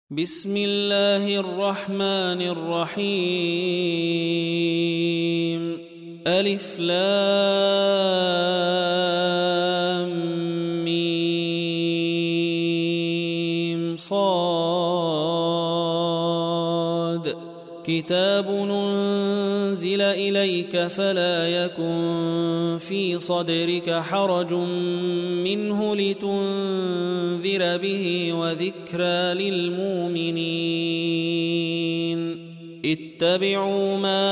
بسم الله الرحمن الرحيم ألف لام ميم صاد كتاب أنزل إليك فلا يكن في صدرك حرج منه لتنذر به وذكرى للمؤمنين اتبعوا ما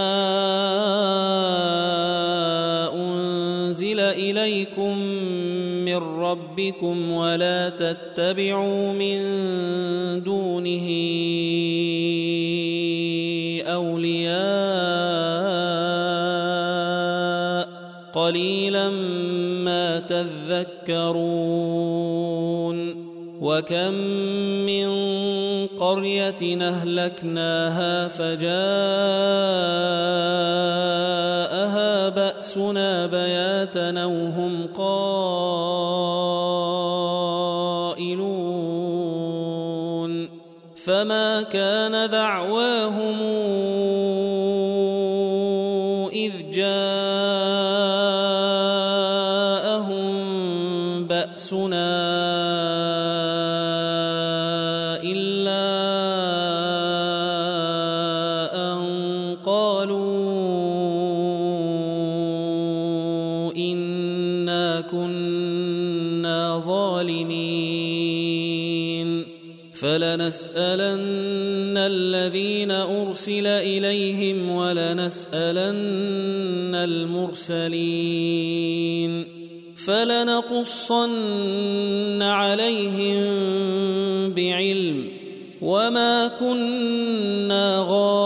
أنزل إليكم من ربكم ولا تتبعوا من دونه أولياء قليلا ما تذكرون وكم من قرية أهلكناها فجاءها بأسنا بياتا وهم قائلون فما كان دعواهم إذ جاءهم بأسنا إلا أن قالوا إنا كنا ظالمين فلنسألن الذين أرسل إليهم ولنسألن المرسلين فلنقصن عليهم بعلم وما كنا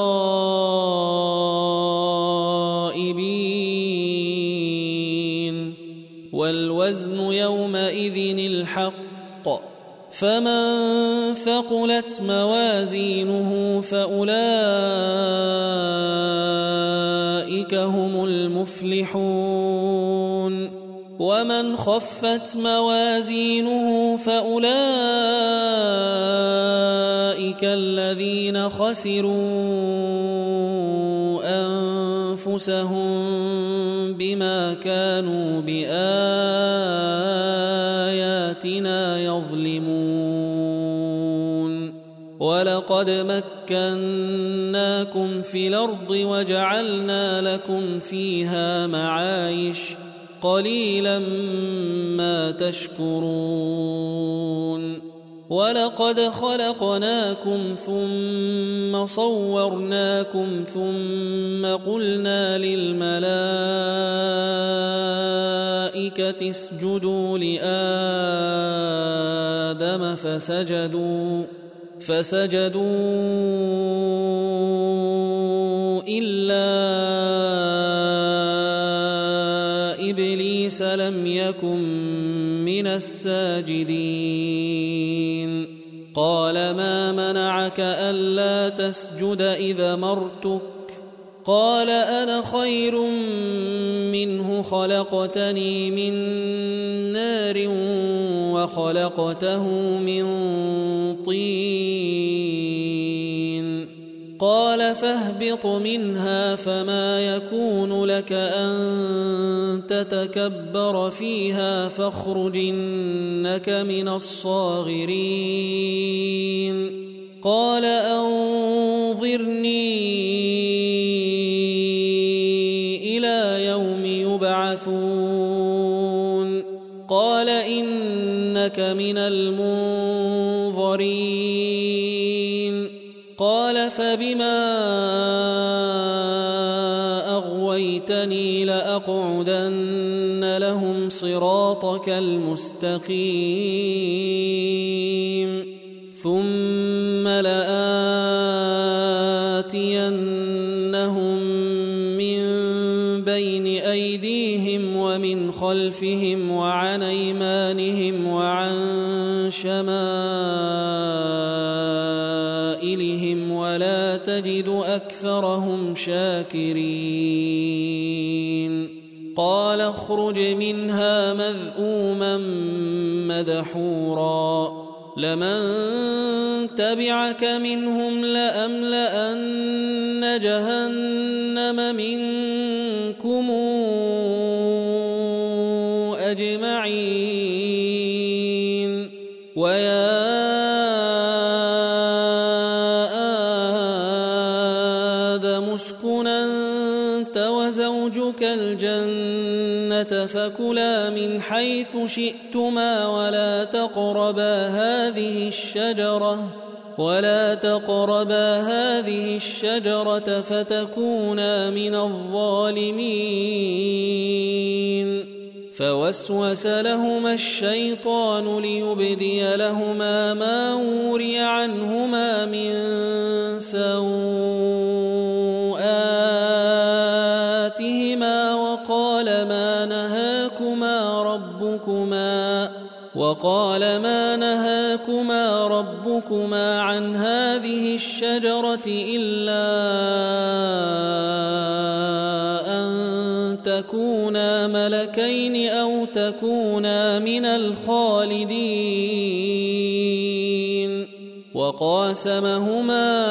غائبين والوزن يومئذ الحق فمن ثقلت موازينه فأولئك هم المفلحون ومن خفت موازينه فأولئك الذين خسروا أنفسهم بما كانوا بآياتنا يظلمون ولقد مكناكم في الأرض وجعلنا لكم فيها معايش قليلا ما تشكرون ولقد خلقناكم ثم صورناكم ثم قلنا للملائكة اسجدوا لآدم فسجدوا إلا إبليس لم يكن من الساجدين قال ما منعك ألا تسجد إذا مرتك قال أنا خير منه خلقتني من نار وخلقته من طين قال فاهبط منها فما يكون لك أن تتكبر فيها فاخرج إنك من الصاغرين قال أنظرني إلى يوم يبعثون قال إنك من المنظرين قال فبما أغويتني لأقعدن لهم صراطك المستقيم ثم لآتينهم من بين أيديهم ومن خلفهم وعن أيمانهم وعن شمائلهم ولا تجد أكثرهم شاكرين قال اخرج منها مذءوما مدحورا لمن تبعك منهم لأملأن جهنم منكم أجمعين ويا آدم اسكن أنت وزوجك الجنة فكلا من حيث شئتما ولا تقربا هذه الشجرة فتكونا من الظالمين فوسوس لهما الشيطان ليبدي لهما ما وري عنهما من سوآتهما وقال ما نهاكما ربكما عن هذه الشجرة إلا أن تكونا ملكين أو تكونا من الخالدين وقاسمهما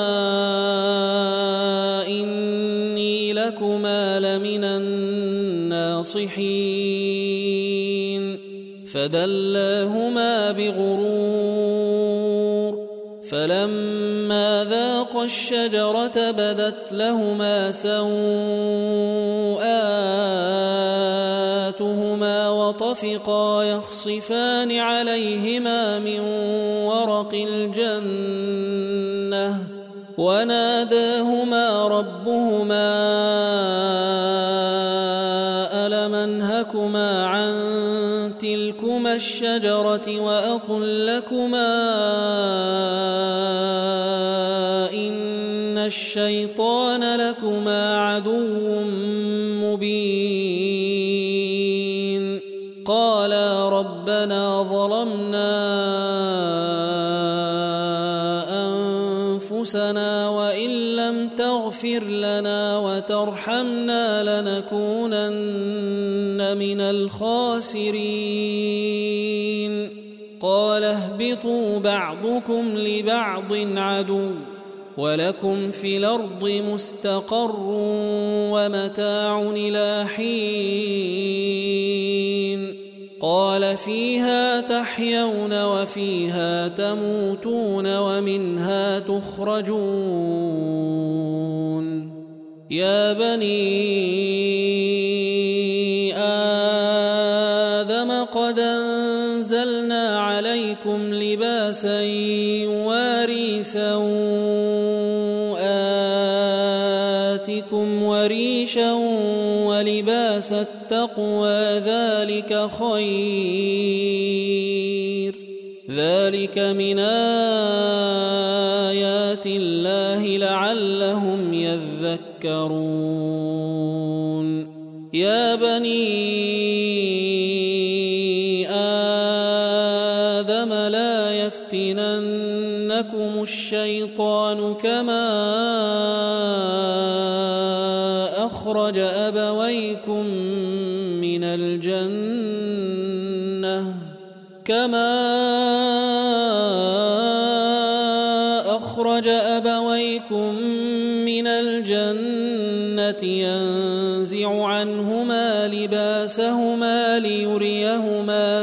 إني لكما لمن الناصحين فدلاهما بغرور فلما ذاقا الشجرة بدت لهما سوآتهما وطفقا يخصفان عليهما من ورق الجنة وناداهما ربهما ألم أنهكما عن تلكما الشجرة وأقل لكما إن الشيطان لكما عدو مبين قالا ربنا ظلمنا أنفسنا وإن لم تغفر لنا وترحمنا لنكونن من الخاسرين قال اهبطوا بعضكم لبعض عدو ولكم في الأرض مستقر ومتاع إلى حين قال فيها تحيون وفيها تموتون ومنها تخرجون يا بني آدم قد أنزلنا عليكم لباسا يواري سوآتكم وريشا ولباس التقوى ذلك خير ذلك من آيات الله لعلهم يذكرون يا بني آدم لا يفتننكم الشيطان كما أخرج أبويكم من الجنة ينزع عنهما لباسهما ليريهما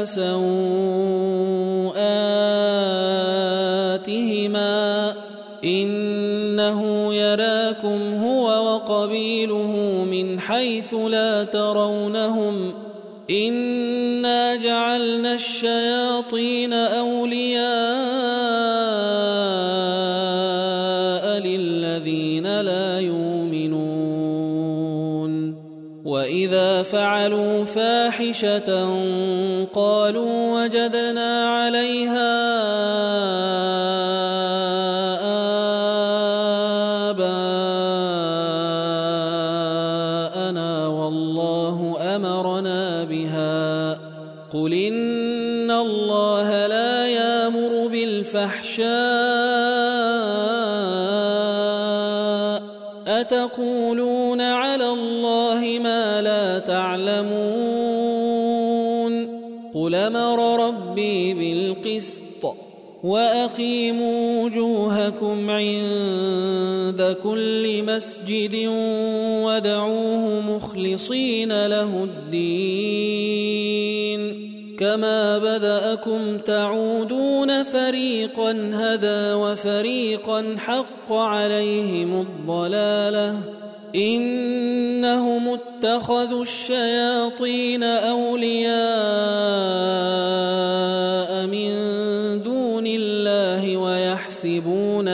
سوآتهما إنه يراكم هو وقبيله من حيث لا ترونهم إنا جعلنا الشياطين أولياء للذين لا يؤمنون وإذا فعلوا فاحشة قالوا وجدنا عليها آباءنا والله أمرنا بها قل إن الله لا يأمر بالفحشاء أتقولون على الله ما لا تعلمون قل أمر ربي بالقسط وأقيموا وجوهكم عند كل مسجد وادعوه مخلصين له الدين كما بدأكم تعودون فريقا هدى وفريقا حق عليهم الضلالة إنهم اتخذوا الشياطين أولياء من دون الله ويحسبون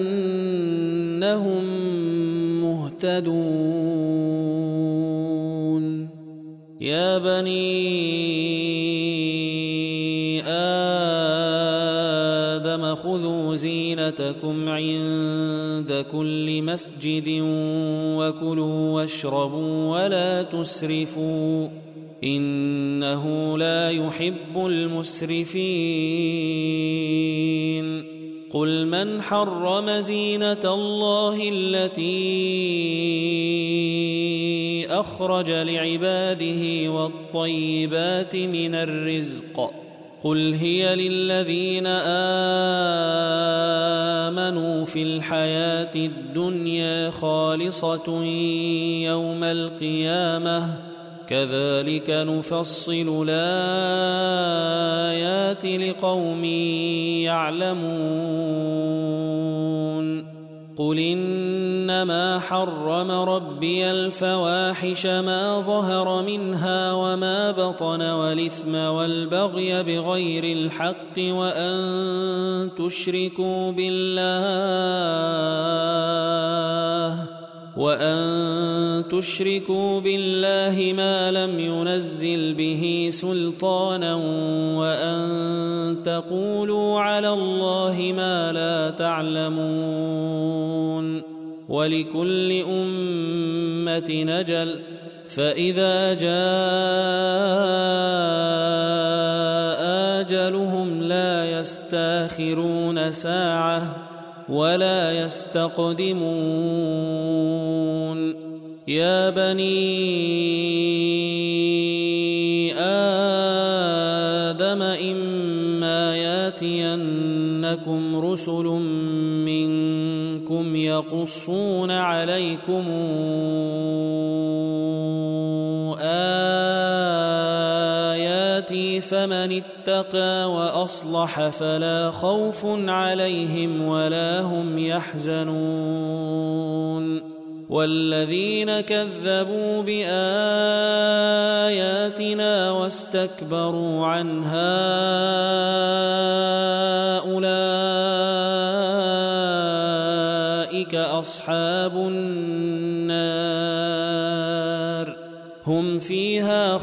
أنهم مهتدون يا بني آدم خذوا زينتكم عند كل مسجد وكلوا واشربوا ولا تسرفوا إنه لا يحب المسرفين قل من حرم زينة الله التي أخرج لعباده والطيبات من الرزق قل هي للذين آمنوا في الحياة الدنيا خالصة يوم القيامة كذلك نفصل الآيات لقوم يعلمون قل إنما حرم ربي الفواحش ما ظهر منها وما بطن والإثم والبغي بغير الحق وأن تشركوا بالله ما لم ينزل به سلطانا وأن تقولوا على الله ما لا تعلمون ولكل أمة نجل فإذا جاء أجلهم لا يستاخرون ساعة ولا يستقدمون يا بني آدم إما ياتينكم رسل منكم يقصون عليكم آياتي فمن اتقى وأصلح فلا خوف عليهم ولا هم يحزنون والذين كذبوا بآياتنا واستكبروا عنها أولئك أصحاب النار هم فيها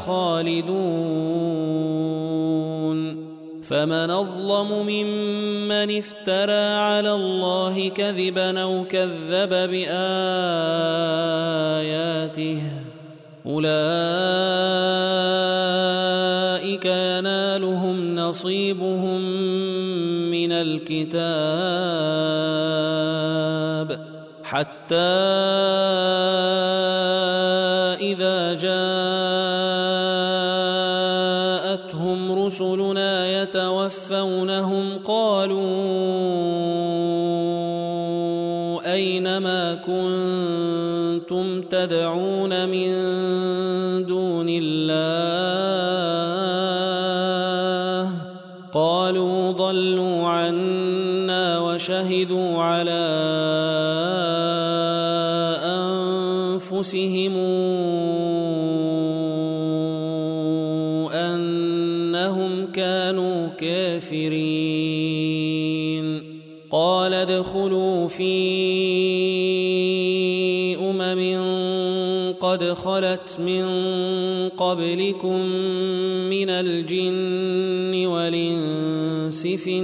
خالدون فمن أظلم ممن افترى على الله كذبا أو كذب بآياته أولئك ينالهم نصيبهم من الكتاب حتى إذا جاءتهم رسلنا يتوفونهم قالوا أين ما كنتم تدعون من دون الله قالوا ضلوا عنا وشهدوا على أنفسهم أنهم كانوا كافرين قال ادخلوا في قد خلت من قبلكم من الجن والإنس في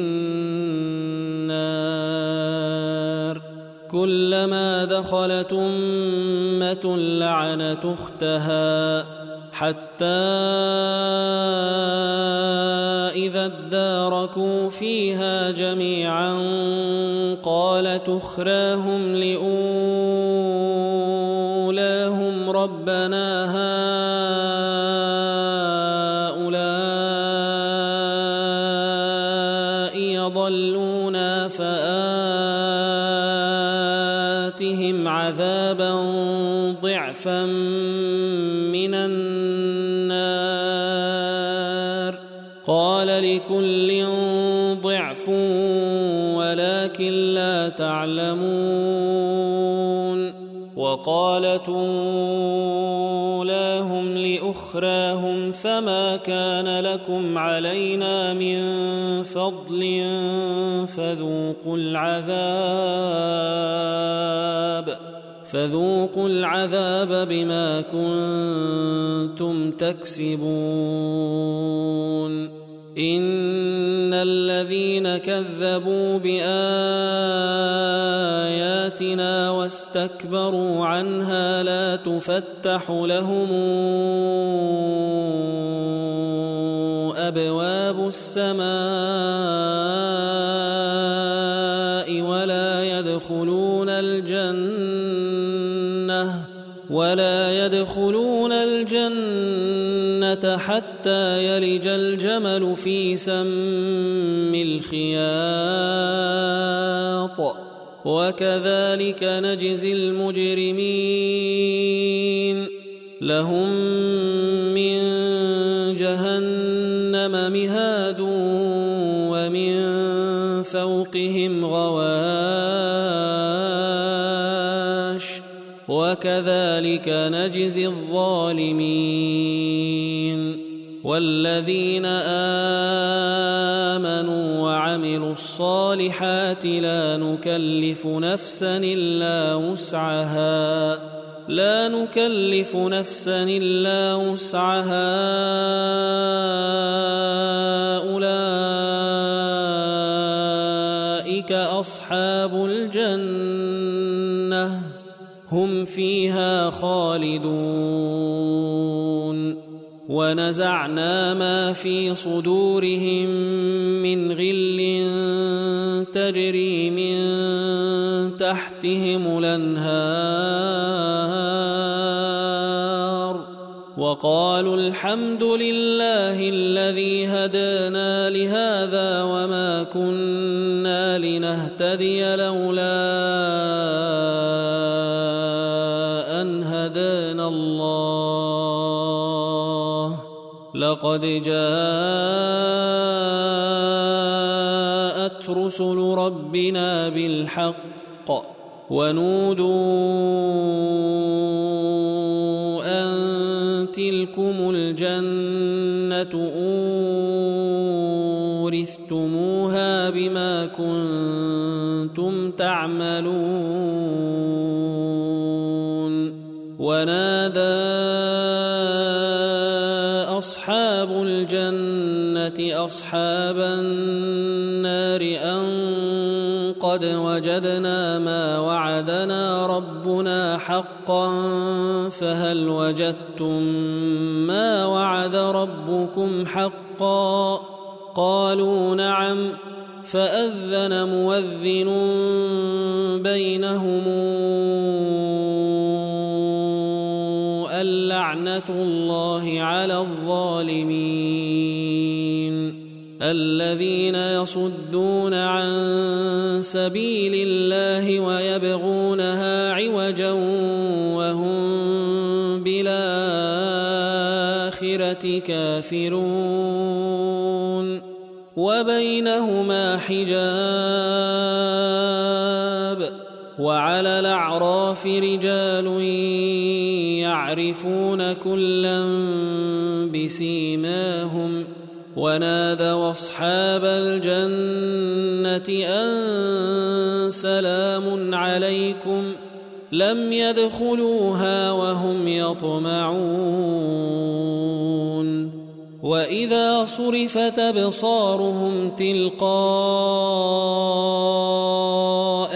النار كلما دخلت أمة لعنت أختها حتى إذا اداركوا فيها جميعا قالت أخراهم لأولاهم ربنا هؤلاء يضلون آتهم عذابا ضعفا من النار قال لكل ضعف ولكن لا تعلمون وقالت أولاهم لأخراهم فما كان لكم علينا من فضل فذوقوا العذاب بما كنتم تكسبون إن الذين كذبوا بآياتنا واستكبروا عنها لا تفتح لهم أبواب السماء ولا يدخلون الجنة حتى يلج الجمل في سم الخياط وكذلك نجزي المجرمين لهم من جهنم مهاد ومن فوقهم غواش وكذلك نجزي الظالمين والذين آمنوا وعملوا الصالحات لا نكلف نفسا إلا وسعها أولئك أصحاب الجنة هم فيها خالدون ونزعنا ما في صدورهم من غل تجري من تحتهم الأنهار وقالوا الحمد لله الذي هدانا لهذا وما كنا لنهتدي لولا أن هدانا الله لقد جاءت رسل ربنا بالحق ونودوا أن تلكم الجنة أورثتموها بما كنتم تعملون ونادى أصحاب الجنة أصحاب النار أن قد وجدنا ما وعدنا ربنا حقا فهل وجدتم ما وعد ربكم حقا قالوا نعم فأذن مؤذن بينهم اللعنة الله على الظالمين الذين يصدون عن سبيل الله ويبغونها عوجا وهم بالآخرة كافرون وبينهما حجاب وعلى الأعراف رجال يعرفون كلا بسيماهم ونادوا أصحاب الجنة أن سلام عليكم لم يدخلوها وهم يطمعون وإذا صرفت أبصارهم تلقاء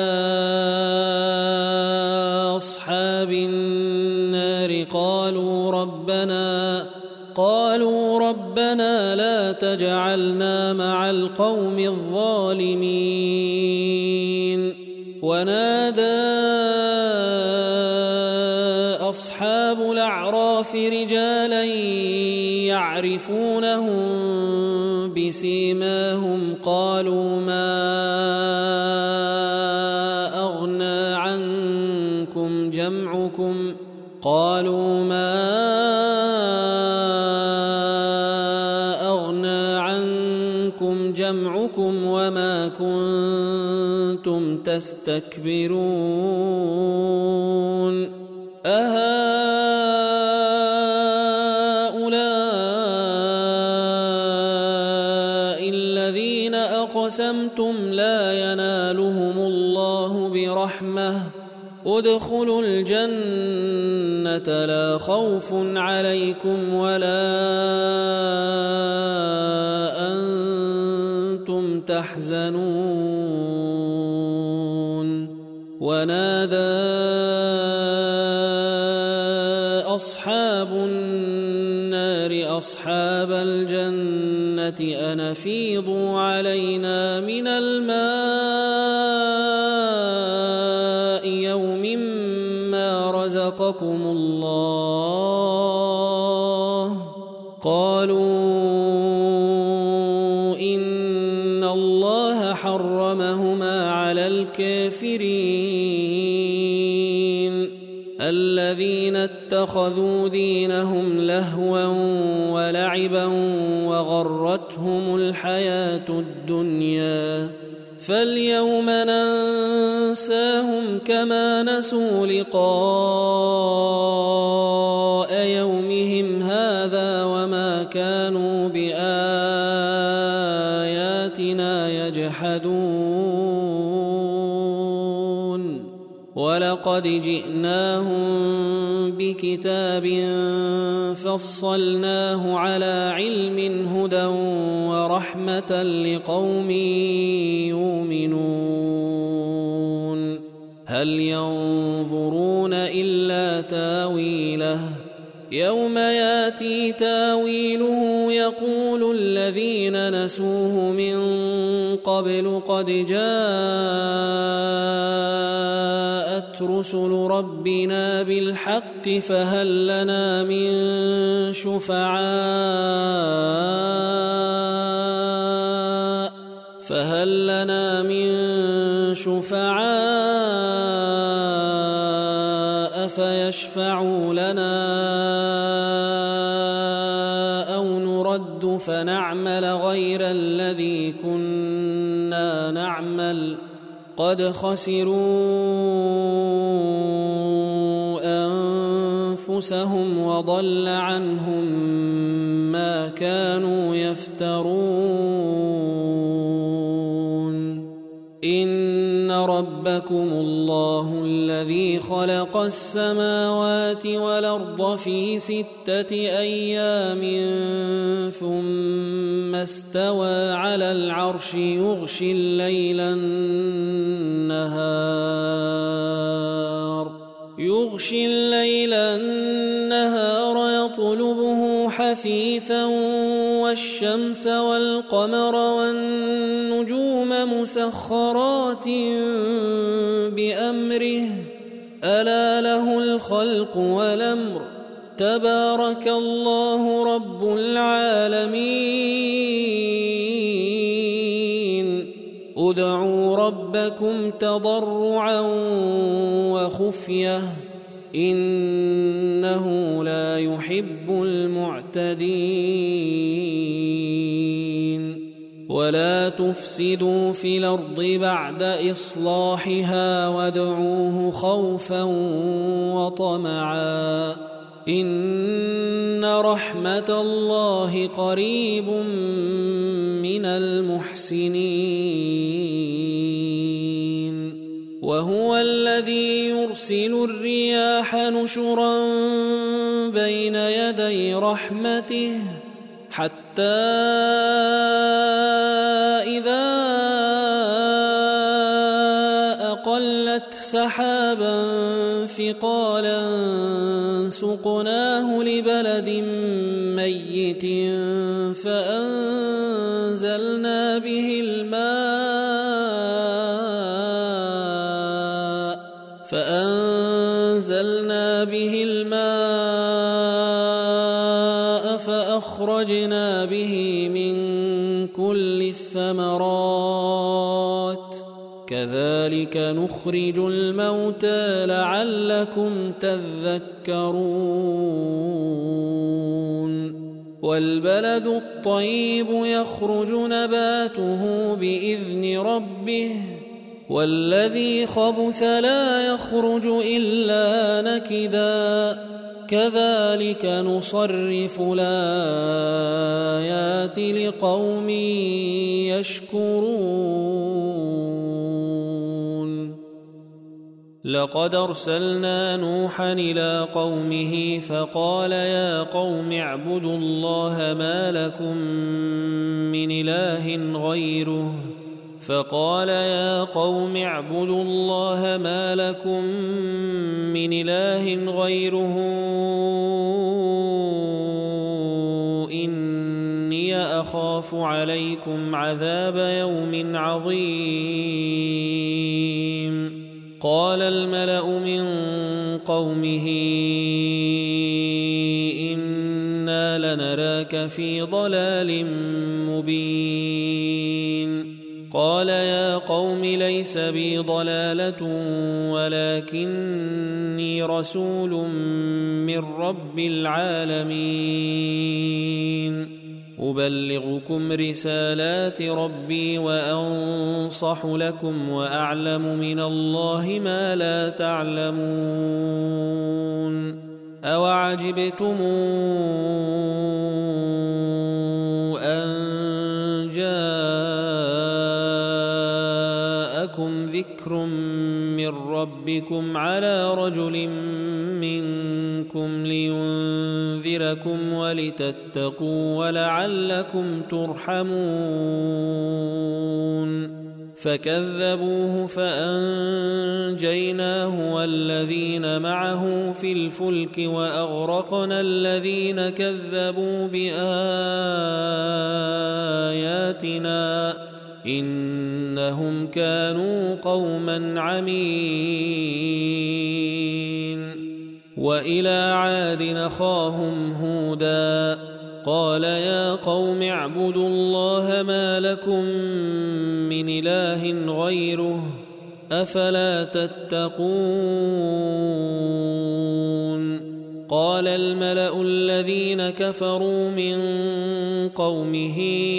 أصحاب النار قالوا ربنا لا تجعلنا مع القوم الظالمين ونادى أصحاب الأعراف رجالا يعرفونهم بسيماهم قالوا ما قالوا ما أغنى عنكم جمعكم وما كنتم تستكبرون أهؤلاء الذين أقسمتم لا ينالهم الله برحمة ادخلوا الجنة لا خوف عليكم ولا أنتم تحزنون ونادى أصحاب النار أصحاب الجنة أن أفيضوا علينا من الماء يوم ما رزقكم الله قالوا إن الله حرمهما على الكافرين الذين اتخذوا دينهم لهوا ولعبا وغرتهم الحياة الدنيا فاليوم ننساهم كما نسوا لقاء يومهم هذا وما كانوا بآياتنا يجحدون ولقد جئناهم بكتاب فصلناه على علم هدى ورحمة لقوم يؤمنون هل ينظرون إلا تاويله يوم ياتي تاويله يقول الذين نسوه من قبل قد جاءت رسل ربنا بالحق فهل لنا من شفعاء فيشفعوا لنا أو نرد فنعمل غير الذي كنا نعمل قد خسروا أنفسهم وضل عنهم ما كانوا يفترون إن ربكم الله الذي خلق السماوات والأرض في 6 أيام ثم استوى على العرش يغشي الليل النهار يطلبه حثيثا والشمس والقمر والنجوم مسخرات بأمره ألا له الخلق والأمر تبارك الله رب العالمين ادعوا ربكم تضرعا وخفية إنه لا يحب المعتدين ولا تفسدوا في الأرض بعد إصلاحها وادعوه خوفا وطمعا إن رحمة الله قريب من المحسنين وهو الذي يرسل الرياح نشرا بين يدي رحمته حتى إذا أقلت سحابا ثقالا سقناه لبلد ميت فأنزلنا به الماء فأخرجنا به من كل الثمرات كذلك نخرج الموتى لعلكم تذكرون والبلد الطيب يخرج نباته بإذن ربه والذي خبث لا يخرج إلا نكدا كذلك نصرف الآيات لقوم يشكرون لقد أرسلنا نوحا إلى قومه فقال يا قوم اعبدوا الله ما لكم من إله غيره إني أخاف عليكم عذاب يوم عظيم قال الملأ من قومه إنا لنراك في ضلال مبين قال يا قوم ليس بي ضلالة ولكني رسول من رب العالمين أبلغكم رسالات ربي وأنصح لكم وأعلم من الله ما لا تعلمون أوعجبتم أن جاءكم ذكر من ربكم على رجل منكم لينذركم ولتتقوا ولعلكم ترحمون فكذبوه فأنجيناه والذين معه في الفلك وأغرقنا الذين كذبوا بآياتنا إنهم كانوا قوما عمين وإلى عاد أخاهم هودا قال يا قوم اعبدوا الله ما لكم من إله غيره أفلا تتقون قال الملأ الذين كفروا من قومه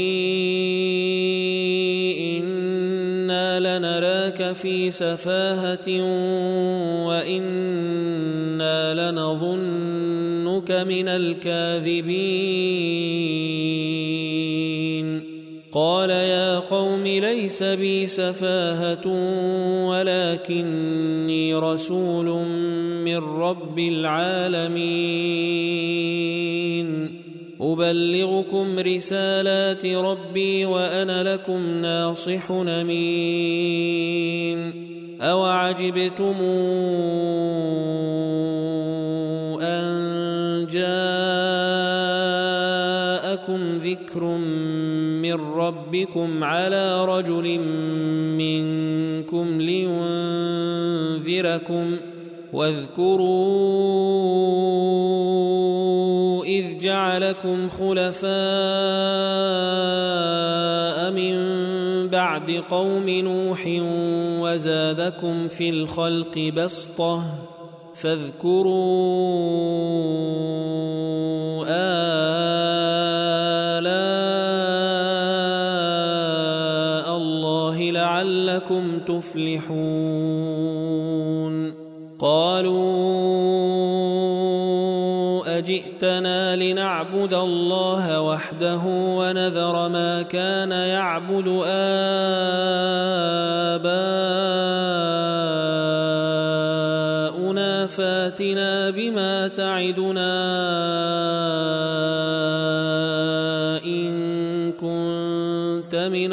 إنا لنراك في سفاهة وإنا لنظنك من الكاذبين قال يا قوم ليس بي سفاهة ولكني رسول من رب العالمين أبلغكم رسالات ربي وأنا لكم ناصح أمين أوعجبتم أن جاءكم ذكر من ربكم على رجل منكم لينذركم واذكروا إذ جعلكم خلفاء من بعد قوم نوح وزادكم في الخلق بسطة فاذكروا آلاء الله لعلكم تفلحون قالوا أجئتنا لنعبد الله وحده ونذر ما كان يعبد آباؤنا فاتنا بما تعدنا إن كنت من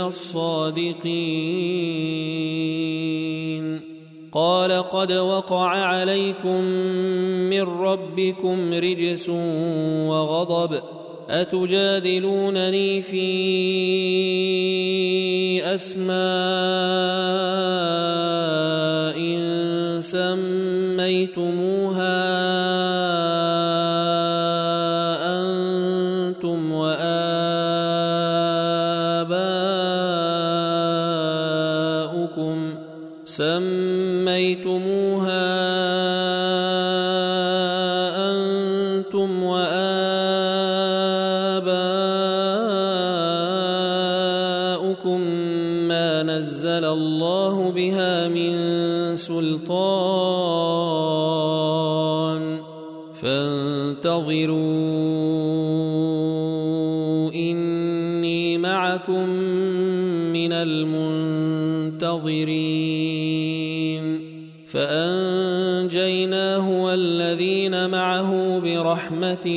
الصادقين قال قد وقع عليكم من ربكم رجس وغضب أتجادلونني في أسماء سميتموها أنتم وآباؤكم سميتموها أنتم وآباؤكم ما نزل الله بها من سلطان فانتظروا إني معكم من المنتظرين فأنجيناه والذين معه برحمة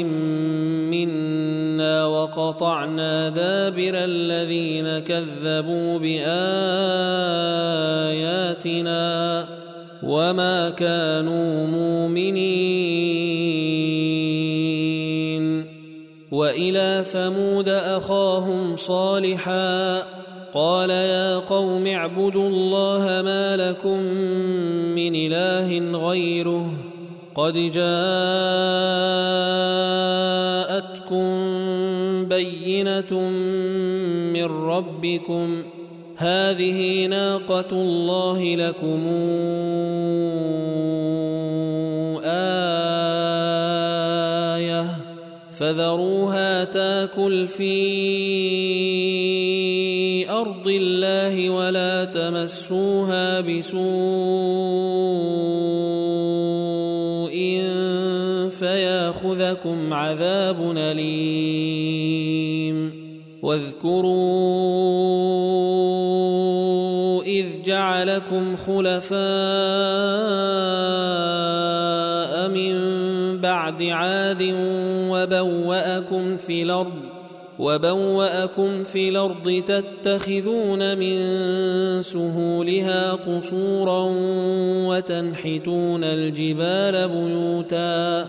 منا وقطعنا دابر الذين كذبوا بآياتنا وما كانوا مؤمنين وإلى ثمود أخاهم صالحا قال يا قوم اعبدوا الله ما لكم من إله غيره قد جاءتكم بينة من ربكم هذه ناقة الله لكم آية فذروها تاكل في أرض الله ولا تمسوها بسوء فياخذكم عذاب أليم واذكروا إذ جعلكم خلفاء من بعد عاد وبوأكم في الأرض تتخذون من سهولها قصورا وتنحتون الجبال بيوتا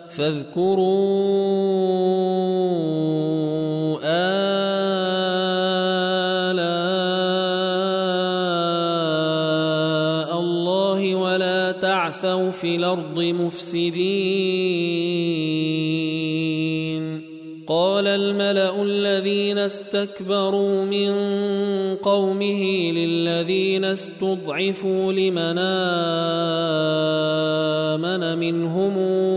فاذكروا آلاء الله ولا تعثوا في الأرض مفسدين قال الملأ الذين استكبروا من قومه للذين استضعفوا لمن آمن منهم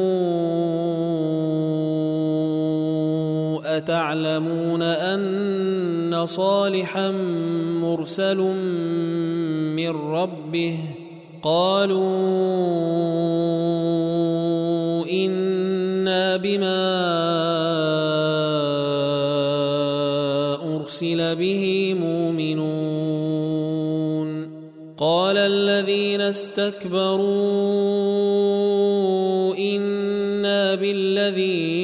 أتعلمون أن صالحا مرسل من ربه قالوا إنا بما أرسل به مؤمنون قال الذين استكبروا إنا بالذي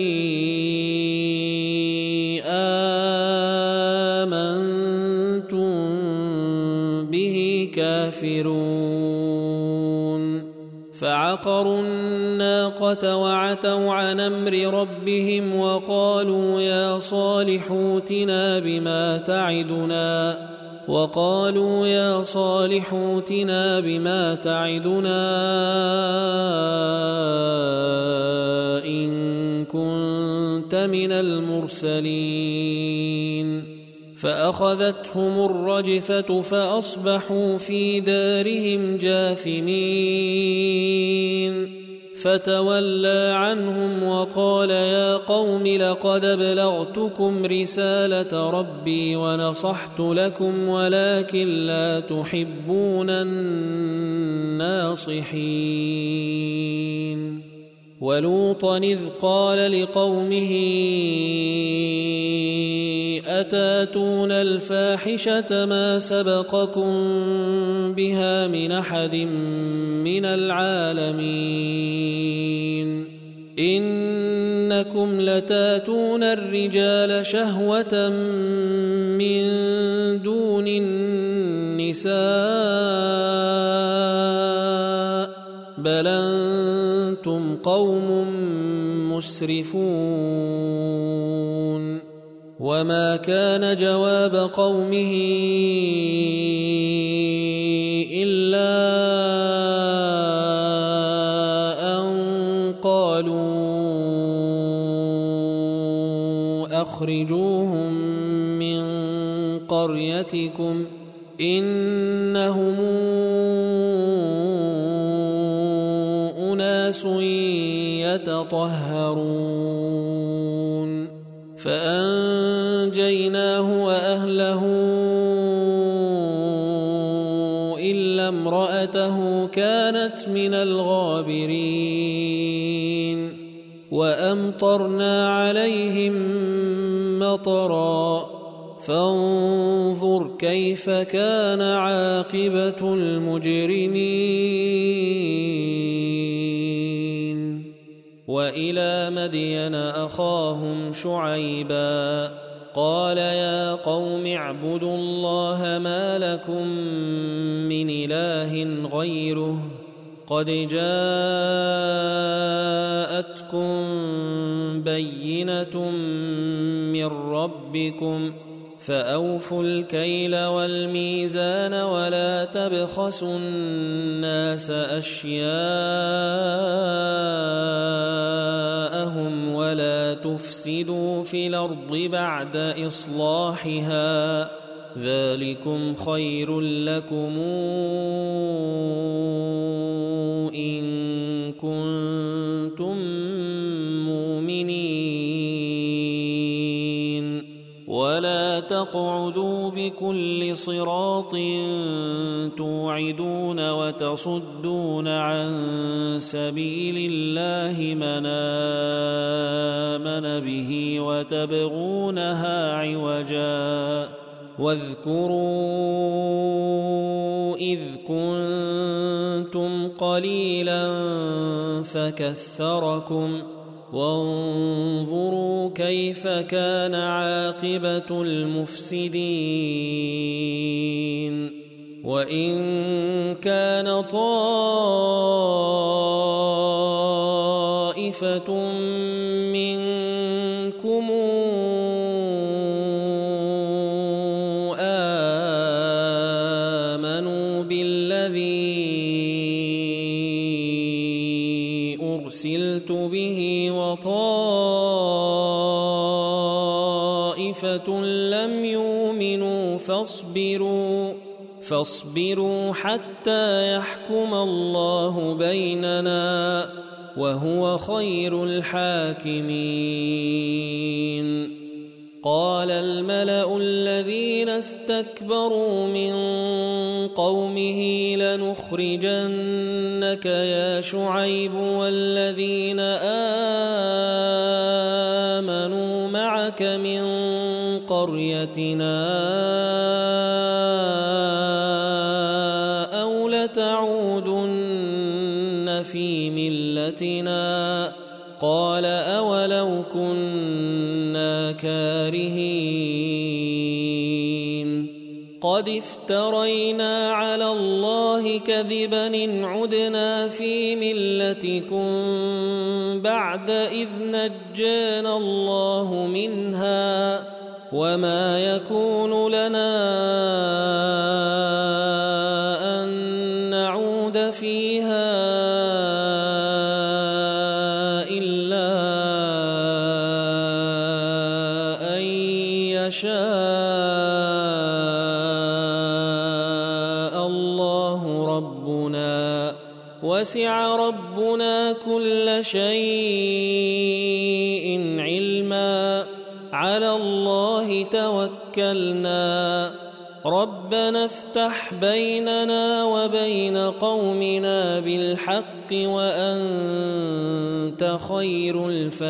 آمنتم به كافرون فعقروا الناقة وعتوا عن أمر ربهم وقالوا يا صالح ائتنا بما تعدنا إن كنت من المرسلين فأخذتهم الرجفة فأصبحوا في دارهم جاثمين فتولى عنهم وقال يا قوم لقد أبلغتكم رسالة ربي ونصحت لكم ولكن لا تحبون الناصحين ولوطا إذ قال لقومه أتاتون الفاحشة ما سبقكم بها من أحد من العالمين إنكم لتاتون الرجال شهوة من دون النساء بل أنتم قوم مسرفون وما كان جواب قومه إلا أن قالوا أخرجوهم من قريتكم إنهم أناس يتطهرون فأنجيناه وأهله إلا امرأته كانت من الغابرين وأمطرنا عليهم مطرا فانظر كيف كان عاقبة المجرمين وإلى مدين أخاهم شعيبا قال يا قوم اعبدوا الله ما لكم من إله غيره قد جاءتكم بينة من ربكم فأوفوا الكيل والميزان ولا تبخسوا الناس أشياءهم ولا تفسدوا في الأرض بعد إصلاحها ذلكم خير لكم إن كنتم مؤمنين ولا تقعدوا بكل صراط توعدون وتصدون عن سبيل الله من آمن به وتبغونها عوجا واذكروا إذ كنتم قليلا فكثركم وانظروا كيف كان عاقبة المفسدين وإن كان طائفة منكم آمنوا بالذي أرسلت به وطائفة لم يؤمنوا فاصبروا حتى يحكم الله بيننا وهو خير الحاكمين قال الملأ الذين استكبروا من قومه لنخرجنك يا شعيب والذين آمنوا معك من قريتنا أو لتعودن في ملتنا قال أولو كنا كارهين قد افترينا على الله كذبا إن عدنا في ملتكم بعد إذ نجانا الله منها وما يكون لنا أن نعود فيها إلا أن يشاء الله ربنا وسع ربنا كل شيء علما على الله توكلنا ربنا افتح بيننا وبين قومنا بالحق وأنت خير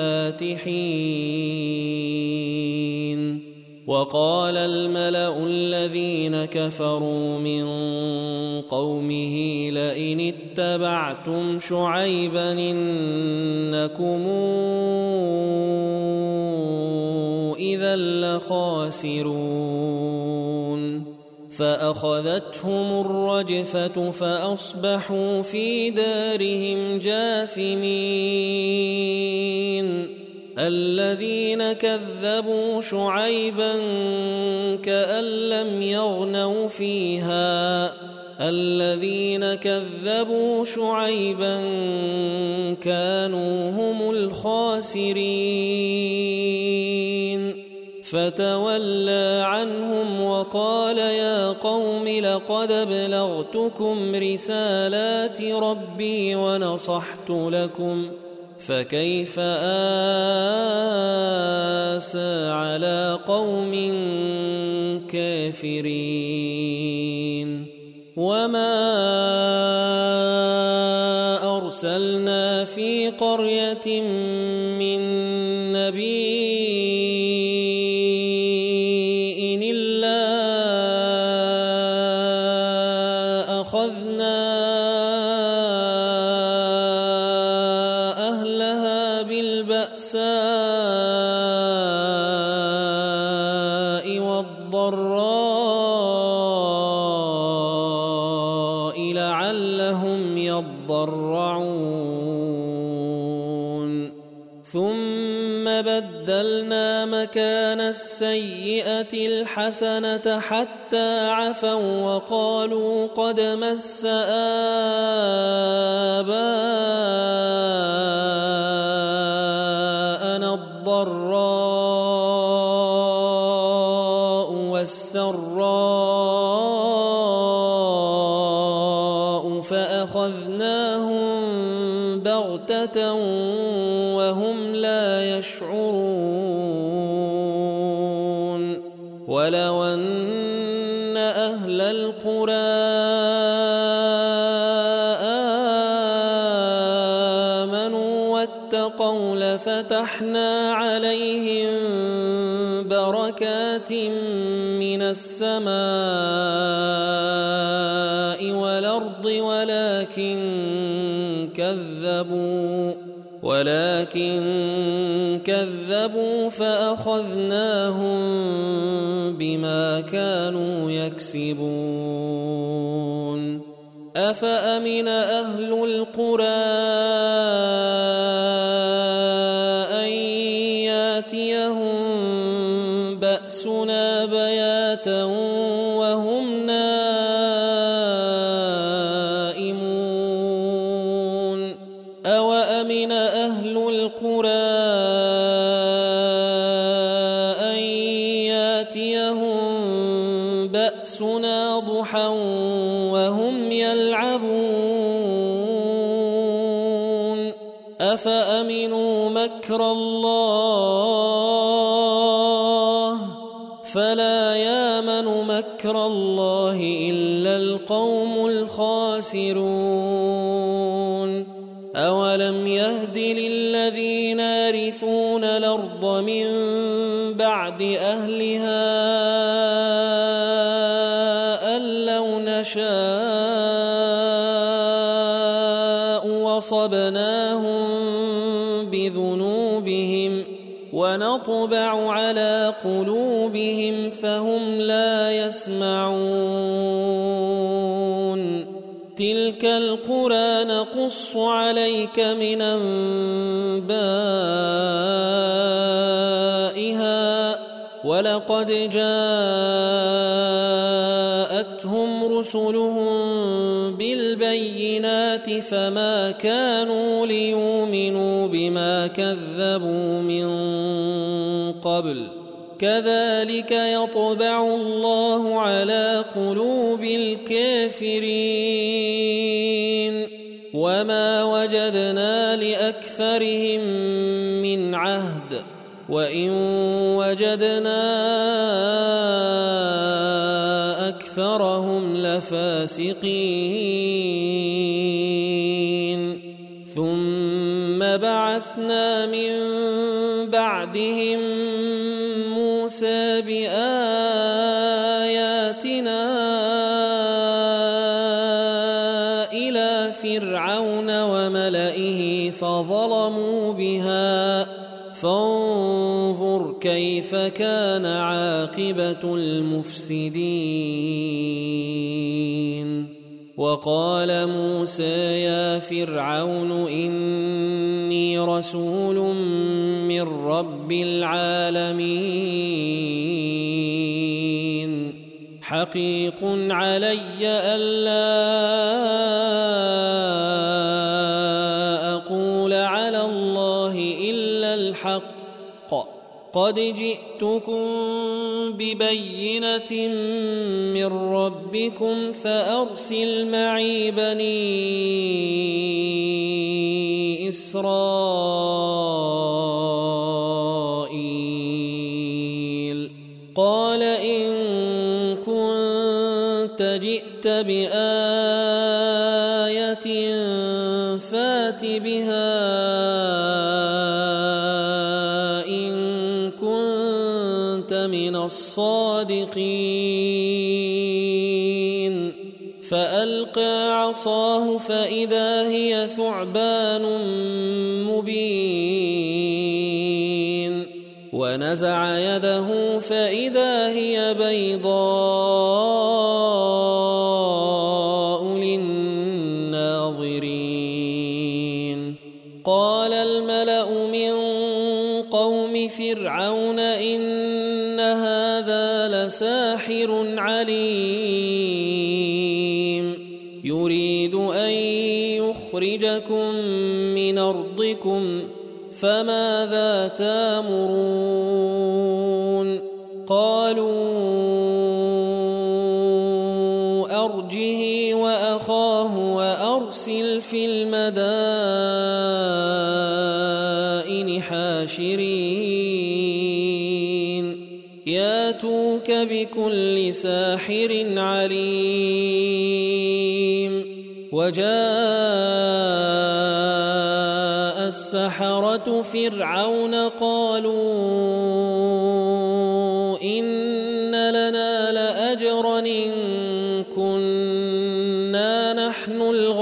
الفاتحين وقال الملأ الذين كفروا من قومه لئن اتبعتم شعيبا إنكم إذا لخاسرون فأخذتهم الرجفة فأصبحوا في دارهم جاثمين الذين كذبوا شعيبا كأن لم يغنوا فيها الذين كذبوا شعيبا كانوا هم الخاسرين فتولى عنهم وقال يا قوم لقد أبلغتكم رسالات ربي ونصحت لكم فكيف آسى على قوم كافرين وما أرسلنا في قرية من نبي إلا أخذنا أهلها بالبأساء والضراء لعلهم يضرعون ثم بدلنا مكان السيئة الحسنة حتى عفوا وقالوا قد مس آباءنا الضراء والسراء فأخذناهم بغتة وهم لا يشعرون ولو أن أهل القرى آمنوا واتقوا لفتحنا عليهم بركات من السماء والأرض ولكن كذبوا فأخذناهم بما كانوا يكسبون أفأمن أهل القرى أن ياتيهم بأسنا بياتا وهم نائمون أوأمن أهل القرى أن ياتيهم بأسنا ضحى وهم يلعبون أفأمنوا مكر الله فلا يامن مكر الله إلا القوم الخاسرون أولم يهد للذين يرثون الأرض من بعد أهلها أن لو نشاء وصبناهم بذنوبهم ونطبع على قلوبهم فهم لا يسمعون تلك القرى نقص عليك من أنبائها ولقد جاءتهم رسلهم بالبينات فما كانوا ليؤمنوا بما كذبوا من قبل كذلك يطبع الله على قلوب الكافرين وما وجدنا لأكثرهم من عهد وإن وجدنا أكثرهم لفاسقين ثم بعثنا من بعدهم موسى بآياتنا إلى فرعون وملئه فظلموا بها فانظر كيف كان عاقبة المفسدين وقال موسى يا فرعون إني رسول من رب العالمين حقيق علي ألا أقول على الله إلا الحق قد جئتكم ببينة من ربكم فأرسل معي بني إسرائيل قال إن كنت جئت بآية فات بها من الصادقين فألقى عصاه فإذا هي ثعبان مبين ونزع يده فإذا هي بيضاء للناظرين قال الملأ من قوم فرعون إن هذا لساحر عليم يريد أن يخرجكم من أرضكم فماذا تأمرون قالوا أرجه وأخاه وأرسل في المدائن حاشرين ياتوك بكل ساحر عليم وجاء السحرة فرعون قالوا إن لنا لأجرا إن كنا نحن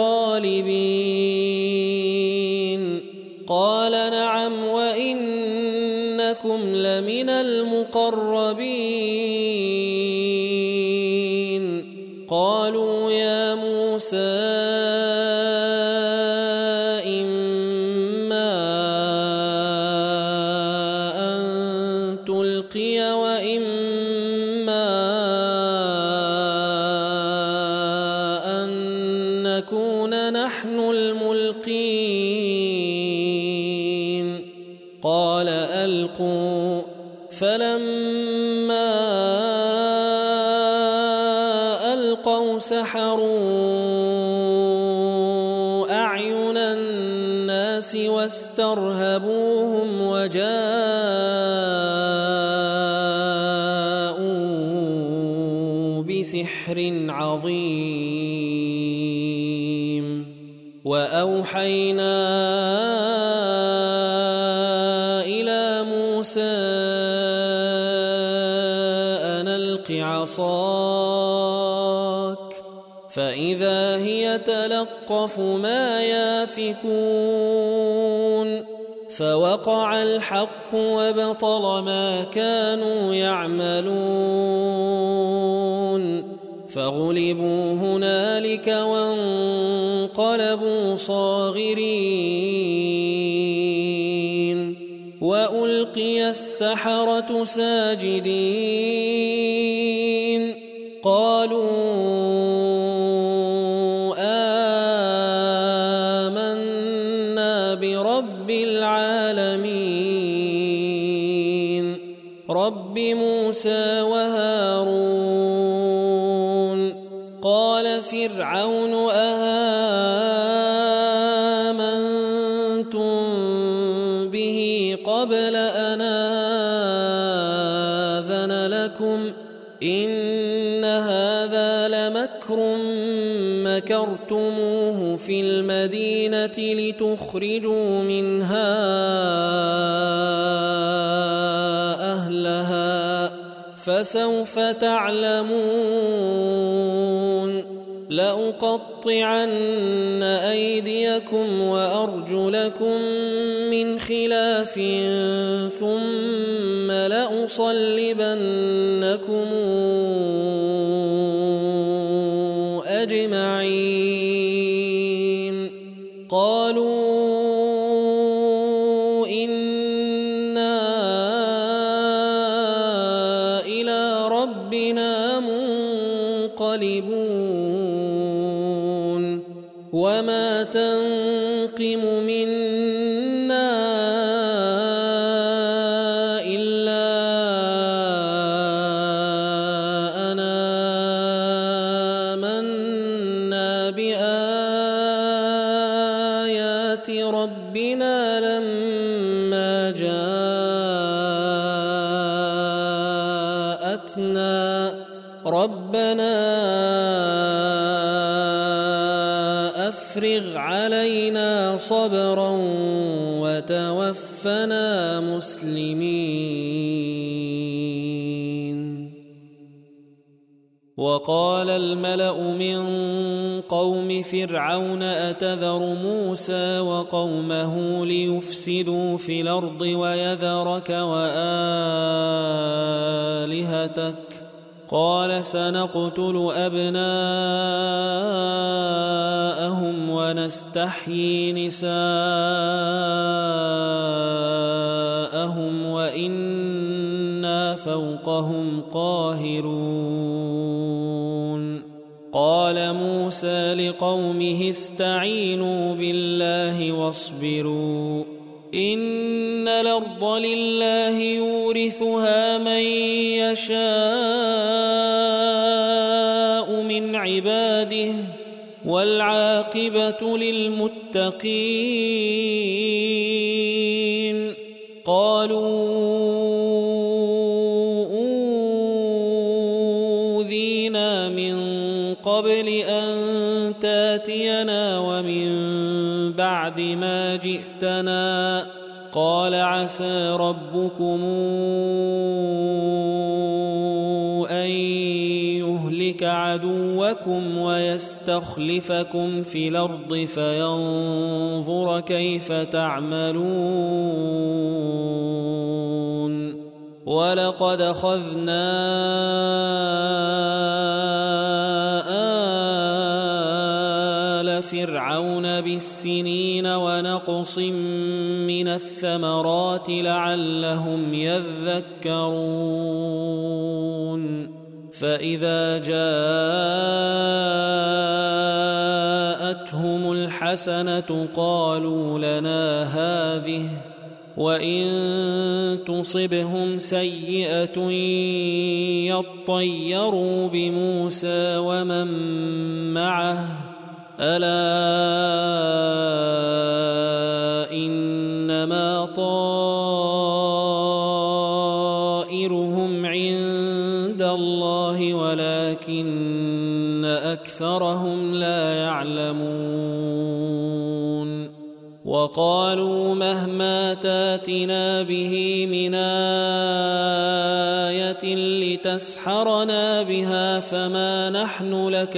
الغالبين قال نعم وإنكم لمن المقربين قالوا يا موسى إما أن تلقي وإما أن نكون نحن الملقين قال ألقوا فلما ألقوا سحروا أعين الناس واسترهبوهم وجاءوا بسحر عظيم وأوحينا إلى موسى أن ألق عصاك فإذا هي تلقف ما يافكون فوقع الحق وبطل ما كانوا يعملون فغلبوا هنالك وانقلبوا صاغرين وألقي السحرة ساجدين قالوا آمنا برب العالمين رب موسى وهارون قال فرعون آمنتم به قبل أن آذن لكم إن هذا لمكر مكرتموه في المدينة لتخرجوا منها أهلها فسوف تعلمون لأقطعن أيديكم وأرجلكم من خلاف ثم لأصلبنكم أجمعين قالوا إنا إلى ربنا منقلبون وما تنقم منا إلا آيات ربنا لما جاءتنا ربنا أفرغ علينا صبرا وتوفنا مسلمين. وقال الملأ من قوم فرعون أتذر موسى وقومه ليفسدوا في الأرض ويذرك وآلهتك قال سنقتل أبناءهم ونستحيي نساءهم وإنا فوقهم قاهرون. قال موسى لقومه استعينوا بالله واصبروا إن الأرض لله يورثها من يشاء من عباده والعاقبة للمتقين. قالوا أوذينا من قبل أن تاتينا ومن بعد ما جئتنا قال عسى ربكم أن يهلك عدوكم ويستخلفكم في الأرض فينظر كيف تعملون. ولقد أخذنا آل فرعون بالسنين ونقص من الثمرات لعلهم يذكرون. فإذا جاءتهم الحسنة قالوا لنا هذه وإن تصبهم سيئة يطيروا بموسى ومن معه ألا إنما طائرهم عند الله ولكن أكثرهم لا يعلمون. وقالوا مهما تاتنا به من آية لتسحرنا بها فما نحن لك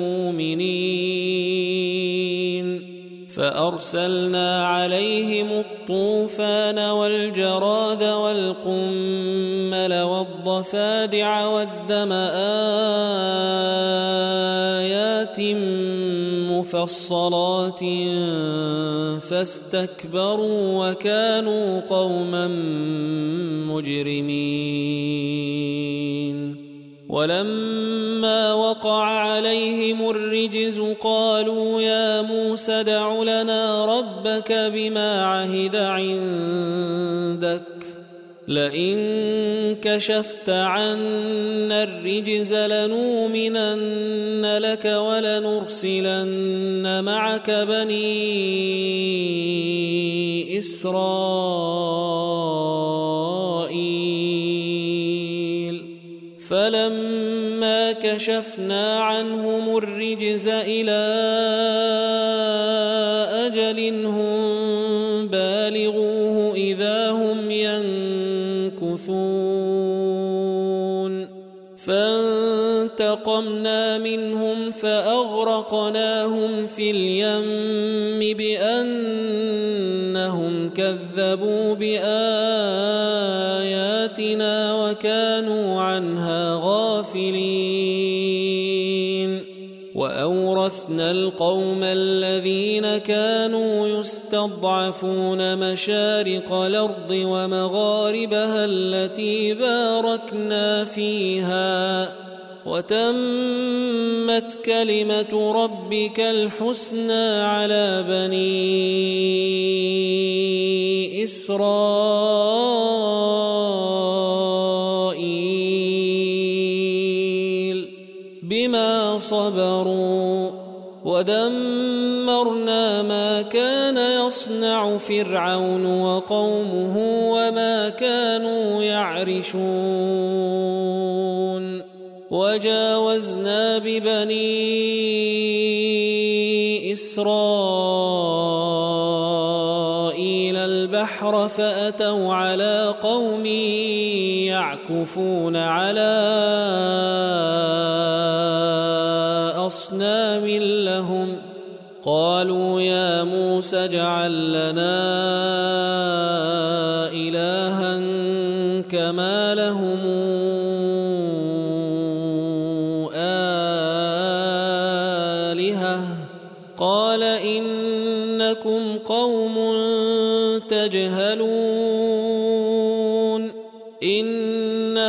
بمؤمنين. فأرسلنا عليهم الطوفان والجراد والقمل والضفادع والدم آيات مفصلات فاستكبروا وكانوا قوما مجرمين. ولما وقع عليهم الرجز قالوا يا موسى ادع لنا ربك بما عهد عندك لئن كشفت عنا الرجز لنؤمنن لك ولنرسلن معك بني إسرائيل. فلما كشفنا عنهم الرجز إلى أجل هم بالغوه إذا هم ينكثون. فانتقمنا منهم فأغرقناهم في اليم بأنهم كذبوا بآياتنا وكانوا عنها غافلين. وأورثنا القوم الذين كانوا يستضعفون مشارق الأرض ومغاربها التي باركنا فيها وتمت كلمة ربك الحسنى على بني إسرائيل بما صبروا ودمرنا ما كان يصنع فرعون وقومه وما كانوا يعرشون وجاوزنا ببني إسرائيل البحر فأتوا على قوم يعكفون على أصنام لهم قالوا يا موسى اجعل لنا إلها كما لهم آلهة قال إنكم قوم تجهلون إن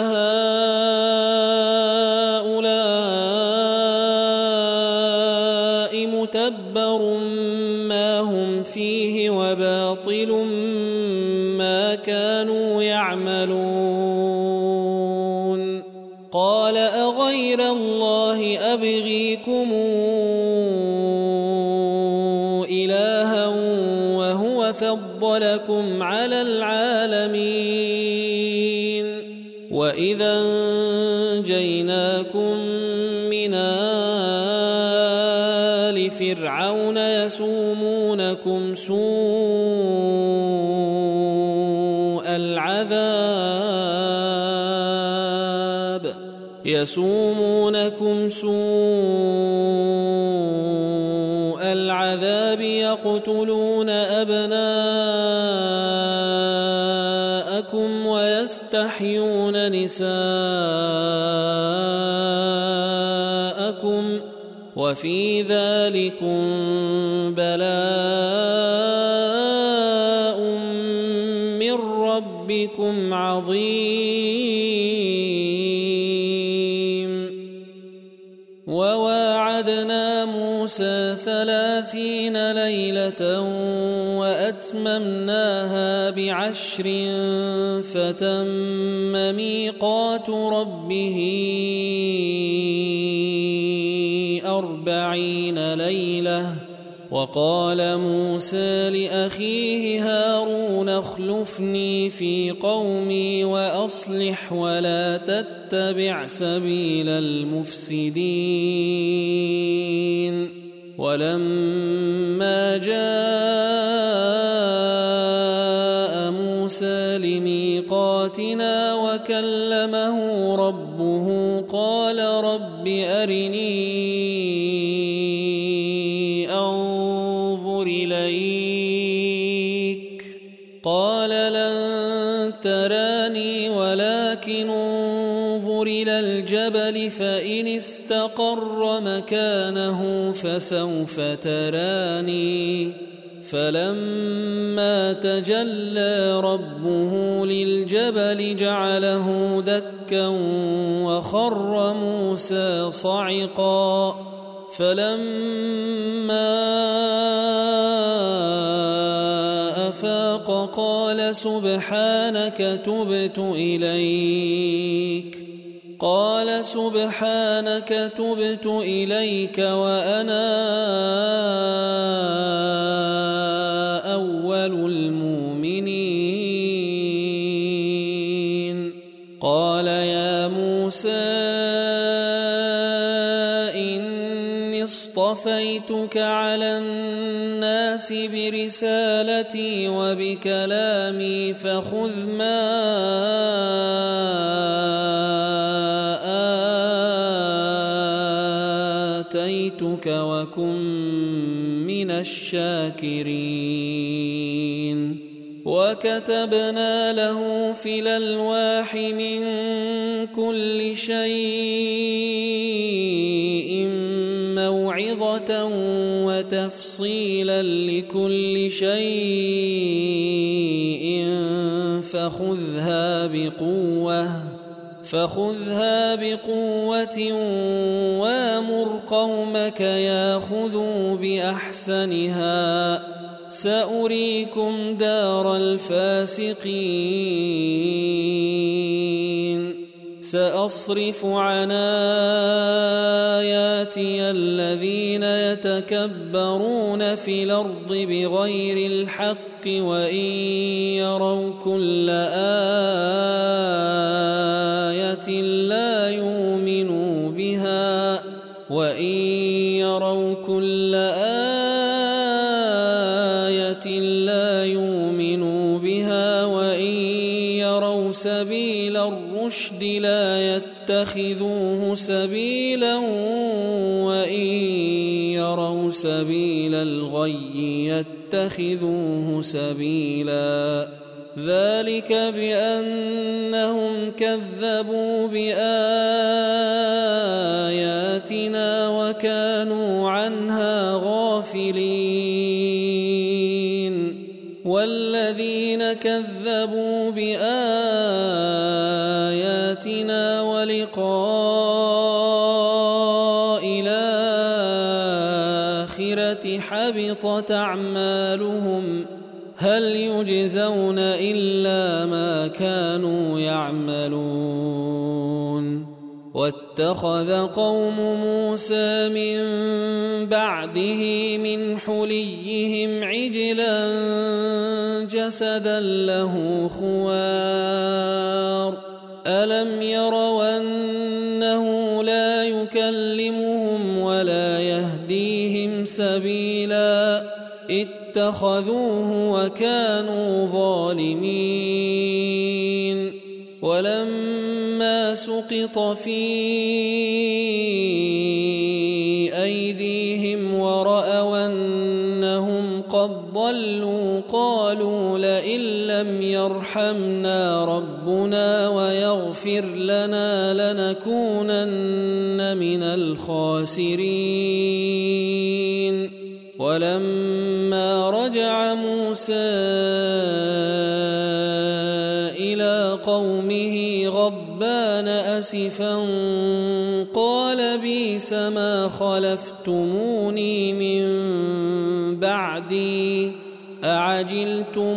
هؤلاء متبر ما هم فيه وباطل ما كانوا يعملون قال أغير الله أبغيكم إلها وهو فضلكم على العالمين وإذا أنجيناكم من آل فرعون يسومونكم سوء العذاب يقتلون أبناءكم ويستحيون نساءكم وفي ذلكم بلاء من ربكم عظيم وواعدنا موسى 30 ليلة وأتممناها ب10 فتم ميقات ربه 40 ليلة وقال موسى لأخيه هارون اخلفني في قومي وأصلح ولا تتبع سبيل المفسدين ولما جاء موسى لميقاتنا وكلمه ربه قال رب أرني أنظر إليك قال لن تراني ولكن انظر إلى الجبل فإن استقر مكانه فسوف تراني فلما تجلى ربه للجبل جعله دكا وخر موسى صعقا فلما أفاق قال سبحانك تبت إليك وأنا أول المؤمنين قال يا موسى إني اصطفيتك على الناس برسالتي وبكلامي فخذ ما آتيتك وكن من الشاكرين وكتبنا له في الألواح من كل شيء موعظة وتفصيلا لكل شيء فخذها بقوة وامر قومك ياخذوا بأحسنها سأريكم دار الفاسقين سأصرف عن آياتي الذين يتكبرون في الأرض بغير الحق وإن يروا كل آية لا يؤمنوا بها وإن يروا سبيل الرشد لا يتخذوه سبيلا وإن يروا سبيل الغي يتخذوه سبيلا ذلك بأنهم كذبوا بآياتنا وكانوا عنها غافلين والذين كذبوا بآياتنا ولقاء الآخرة حبطت أعمالهم هل يجزون إلا ما كانوا يعملون واتخذ قوم موسى من بعده من حليهم عجلا جسدا له خوار ألم يروا أنه لا يكلمهم ولا يهديهم سبيلا اتخذوه وكانوا ظالمين ولما سقط في أيديهم ورأوا أنهم قد ضلوا قالوا لئن لم يرحمنا ربنا ويغفر لنا لنكونن من الخاسرين ولما رجع موسى إلى قومه غضبان أسفا قال بئس ما خلفتموني من بعدي أعجلتم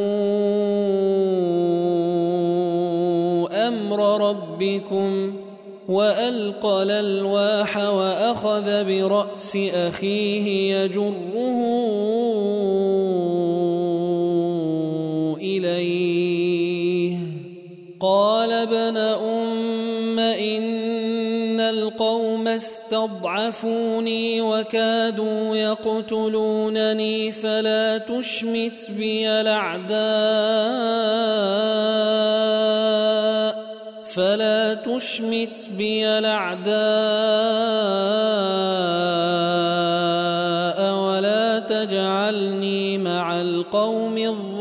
أمر ربكم وألقى الألواح وأخذ برأس أخيه يجره إليه قال ابن أم إن القوم استضعفوني وكادوا يقتلونني فلا تشمت بي الأعداء ولا تجعلني مع القوم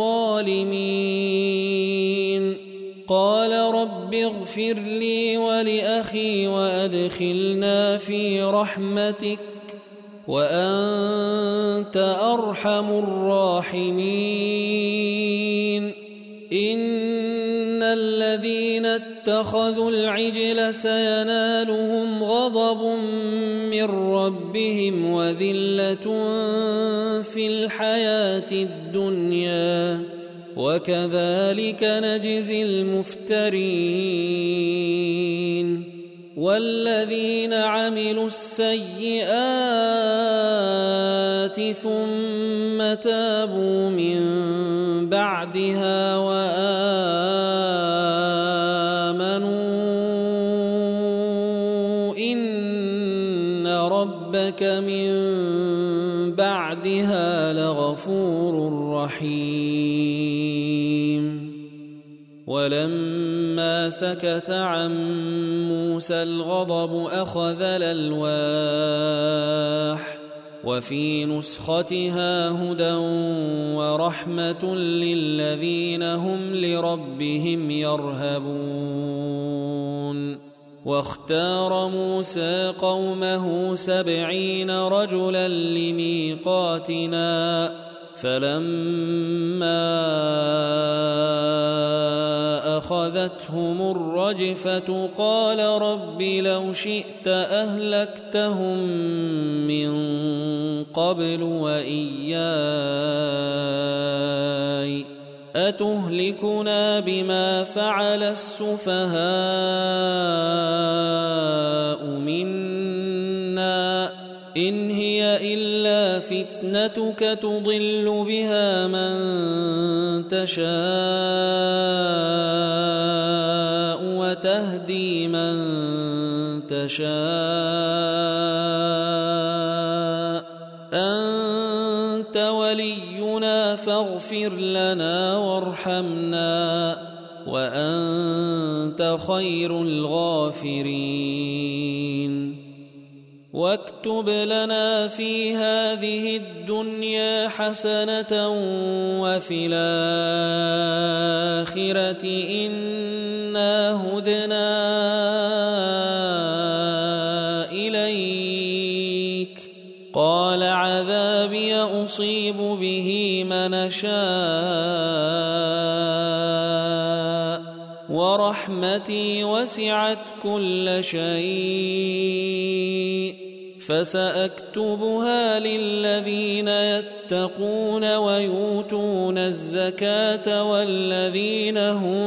الظالمين قال رب اغفر لي ولأخي وأدخلنا في رحمتك وأنت أرحم الراحمين إن الذين اتخذوا العجل سينالهم غضب من ربهم وذلة في الحياة الدنيا وكذلك نجزي المفترين والذين عملوا السيئات ثم تابوا من بعدها وآمنوا إن ربك من بعدها لغفور رحيم ولما سكت عن موسى الغضب أخذ الألواح وفي نسختها هدى ورحمة للذين هم لربهم يرهبون واختار موسى قومه 70 رجلا لميقاتنا فلما أخذتهم الرجفة قال رب لو شئت أهلكتهم من قبل وإياي أتهلكنا بما فعل السفهاء منا إن هي إلا فتنتك تضل بها من تشاء وتهدي من تشاء أنت ولينا فاغفر لنا وارحمنا وأنت خير الغافرين واكتب لنا في هذه الدنيا حسنة وفي الآخرة إنا هدنا إليك قال عذابي أصيب به من شاء ورحمتي وسعت كل شيء فسأكتبها للذين يتقون ويؤتون الزكاة والذين هم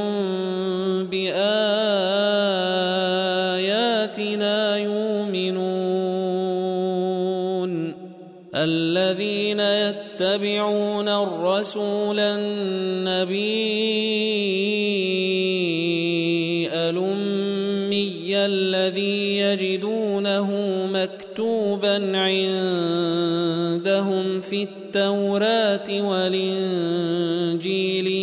بآياتنا يؤمنون الذين يتبعون الرسول النبي الأمي الذي يجدونه مكتوبا عندهم في التوراة والإنجيل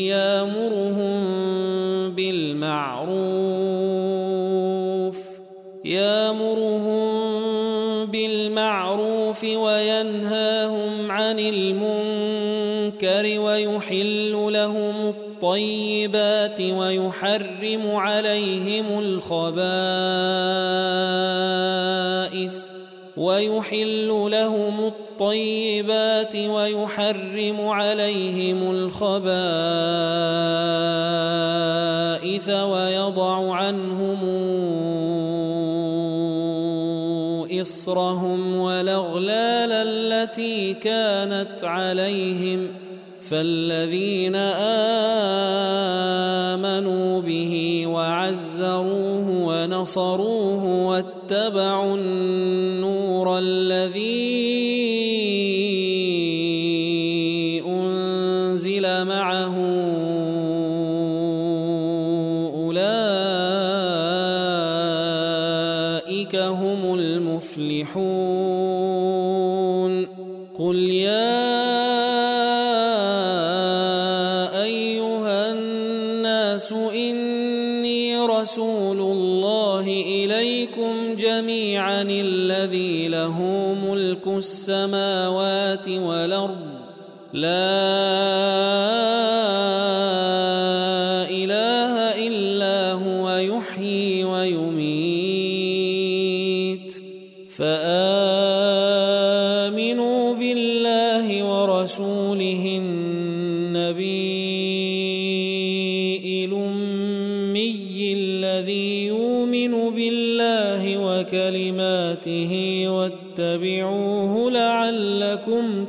يأمرهم بالمعروف وينهاهم عن المنكر ويحل لهم الطيبات ويحرم عليهم الخبائث ويضع عنهم إصرهم والأغلال التي كانت عليهم فالذين آمنوا به وعزروه ونصروه واتبعوا النور الذي أنزل معه أولئك هم المفلحون قل يا أيها الناس إني رسول الله إليكم جميعا الذي له ملك السماوات والأرض لا إله إلا هو يحيي ويميت فآمنوا بالله ورسوله النبي الأمي الذي يؤمن بالله وكلماته واتبعوه لعلكم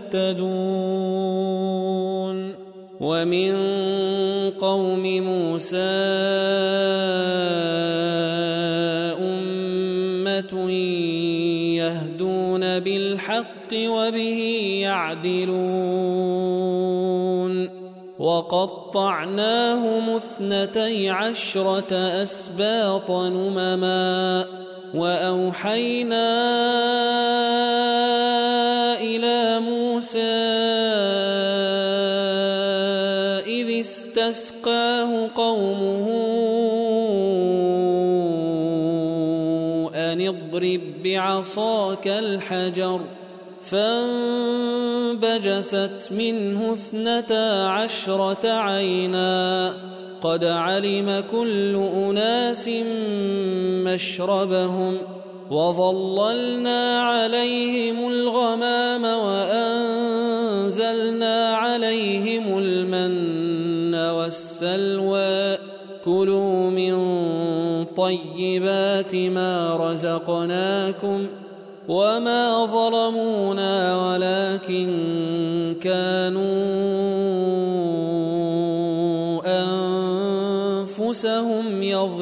تهتدون ومن قوم موسى أمة يهدون بالحق وبه يعدلون وقطعناهم 12 أسباطا أمما وأوحينا إلى موسى إذ استسقاه قومه أن اضرب بعصاك الحجر فانبجست منه 12 عينا قد علم كل أناس مشربهم وظللنا عليهم الغمام وأنزلنا عليهم المن والسلوى كلوا من طيبات ما رزقناكم وما ظلمونا ولكن كانوا أنفسهم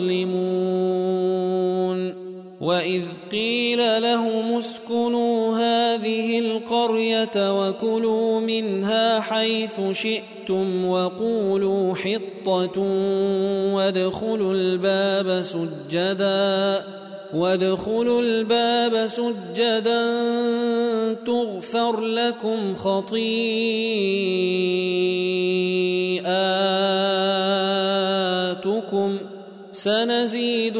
يظلمون وإذ قيل لهم اسكنوا هذه القرية وكلوا منها حيث شئتم وقولوا حطة وادخلوا الباب سجدا تغفر لكم خطيئاتكم سنزيد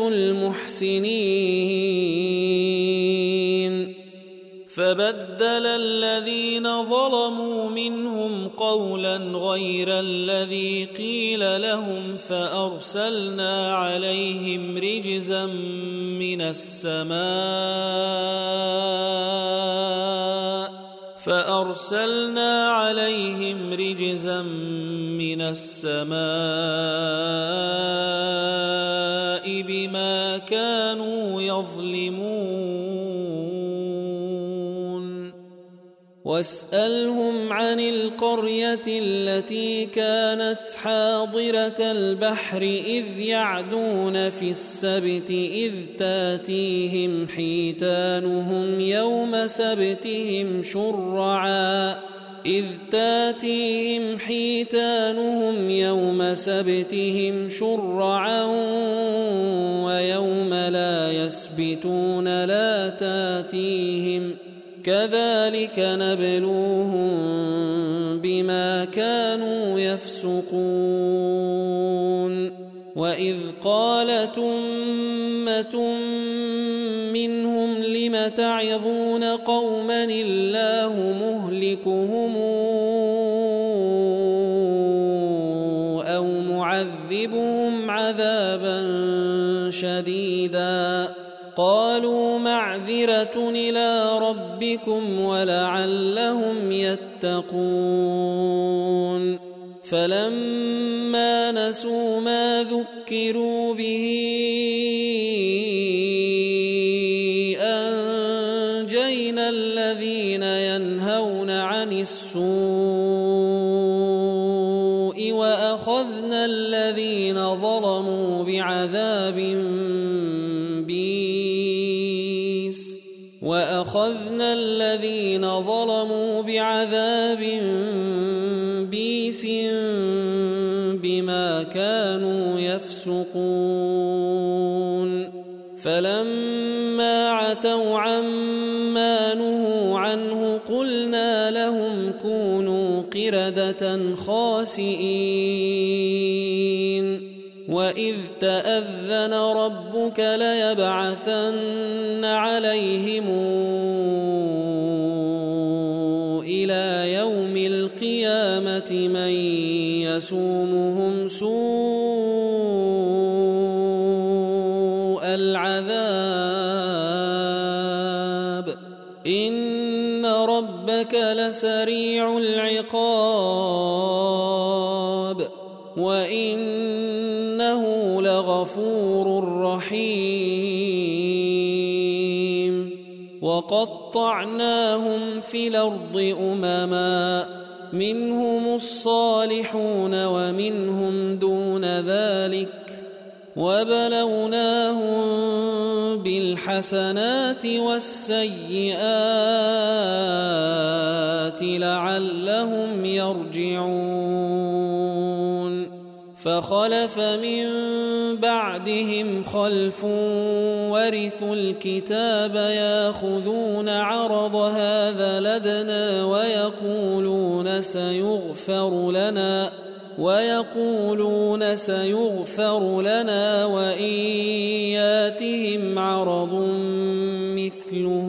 المحسنين فبدل الذين ظلموا منهم قولا غير الذي قيل لهم فأرسلنا عليهم رجزا من السماء بما كانوا يظلمون واسألهم عن القرية التي كانت حاضرة البحر إذ يعدون في السبت إذ تاتيهم حيتانهم يوم سبتهم شرعا ويوم لا يسبتون لا تاتيهم كذلك نبلوهم بما كانوا يفسقون وإذ قالت أمة منهم لم تعظون قوما الله مهلكهم أو معذبهم عذابا شديدا قالوا معذرة إلى ربكم ولعلهم يتقون فلما نسوا ما ذكروا به أنجينا الذين ينهون عن السوء وأخذنا الذين ظلموا بعذاب بيس بما كانوا يفسقون فلما عتوا عما نهوا عنه قلنا لهم كونوا قردة خاسئين وإذ تأذن ربك ليبعثن عليهم إلى يوم القيامة من يسومهم سوء العذاب إن ربك لسريع العقاب وإنه لغفور رحيم وقطعناهم في الأرض أمما منهم الصالحون ومنهم دون ذلك وبلوناهم بالحسنات والسيئات لعلهم يرجعون فخلف من بعدهم خلف ورثوا الكتاب ياخذون عرض هذا لدنا ويقولون سيغفر لنا وإن ياتهم عرض مثله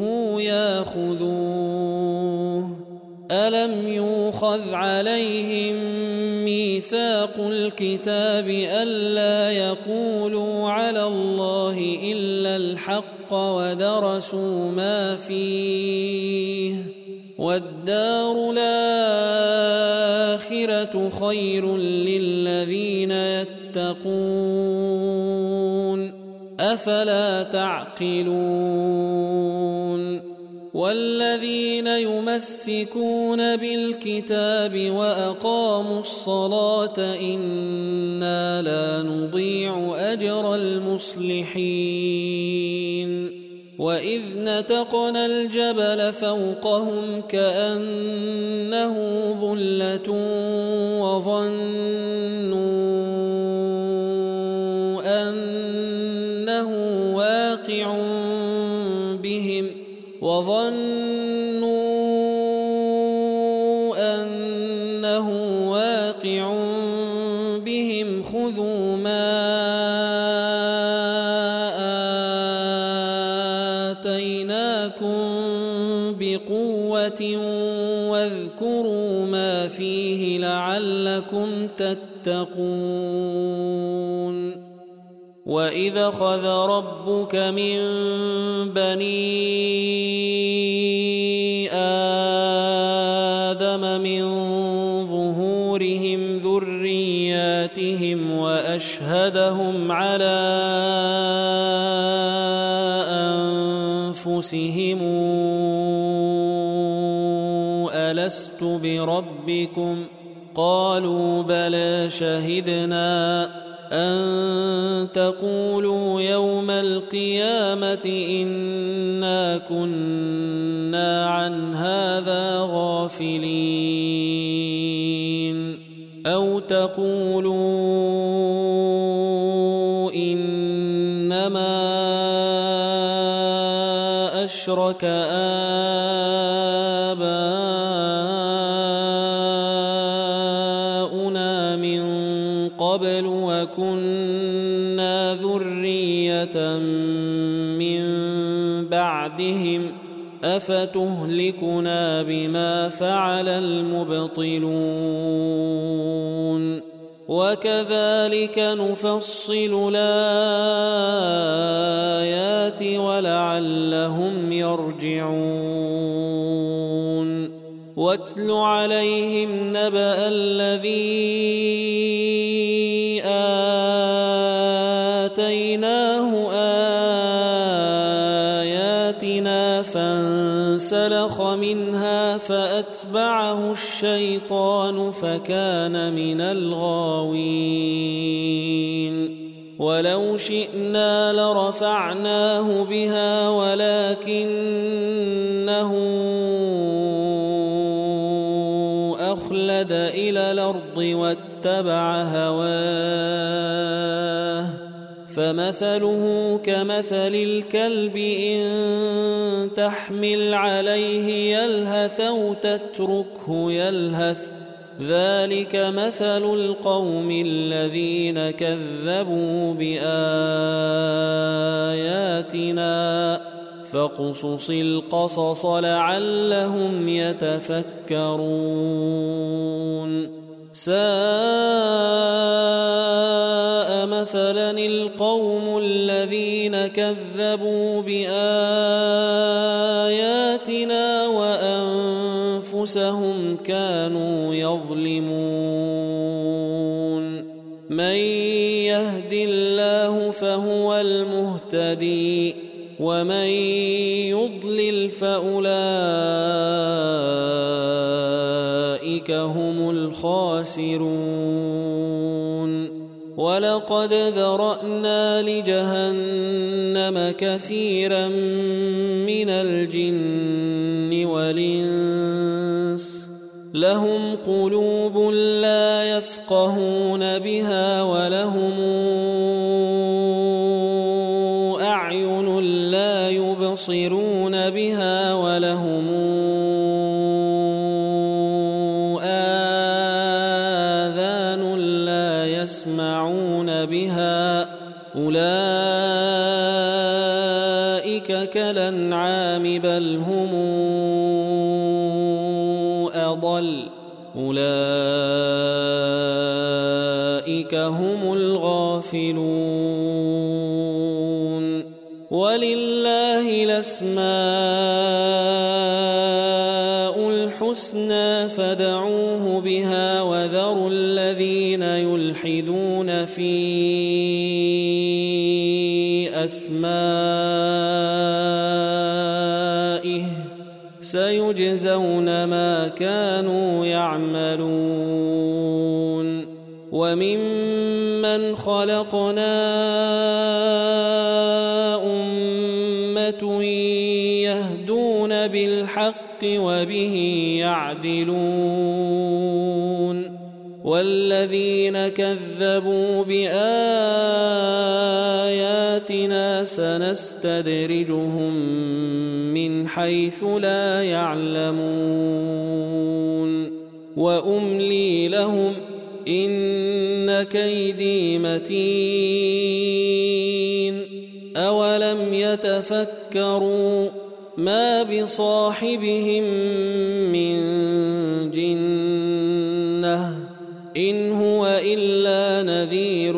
ياخذوه ألم يؤخذ عليهم ميثاق الكتاب ألا يقولوا على الله إلا الحق ودرسوا ما فيه والدار الآخرة خير للذين يتقون أفلا تعقلون والذين يمسكون بالكتاب وأقاموا الصلاة إنا لا نضيع أجر المصلحين وإذ نتقنا الجبل فوقهم كأنه ظلة وظنوا أنه واقع بهم خذوا ما آتيناكم بقوة واذكروا ما فيه لعلكم تتقون وإذ أخذ ربك من بني آدم من ظهورهم ذرياتهم وأشهدهم على أنفسهم ألست بربكم قالوا بلى شهدنا أن تقولوا يوم القيامة إنا كنا عن هذا غافلين أو تقولوا إنما أشرك آباؤنا من قبل وكنا ذرية من بعدهم أفتهلكنا بما فعل المبطلون وكذلك نفصل الآيات ولعلهم يرجعون واتل عليهم نبأ الذي آتيناه آياتنا فانسلخ منها فأتبعه الشيطان فكان من الغاوين ولو شئنا لرفعناه بها ولكنه أخلد إلى الأرض واتبع هواه فمثله كمثل الكلب إن تحمل عليه يلهث أو تتركه يلهث ذلك مثل القوم الذين كذبوا بآياتنا فاقصص القصص لعلهم يتفكرون ساء مثلا القوم الذين كذبوا بآياتنا وأنفسهم كانوا يظلمون من يهد الله فهو المهتدي ومن يضلل فأولئك هم الخاسرون ولقد ذرأنا لجهنم كثيرا من الجن والإنس لهم قلوب لا يفقهون بها ولهم أعين لا يبصرون بها ولهم آذان لا يسمعون بها أولئك كالأنعام بل هم أضل أولئك هم الغافلون ولله الأسماء الحسنى فادعوه بها وذروا الذين يلحدون في أسمائه يجزون ما كانوا يعملون وممن خلقنا أمة يهدون بالحق وبه يعدلون والذين كذبوا بآياتنا سنستدرجهم من حيث لا يعلمون وأملي لهم إن كيدي متين أولم يتفكروا ما بصاحبهم من جنة إن هو إلا نذير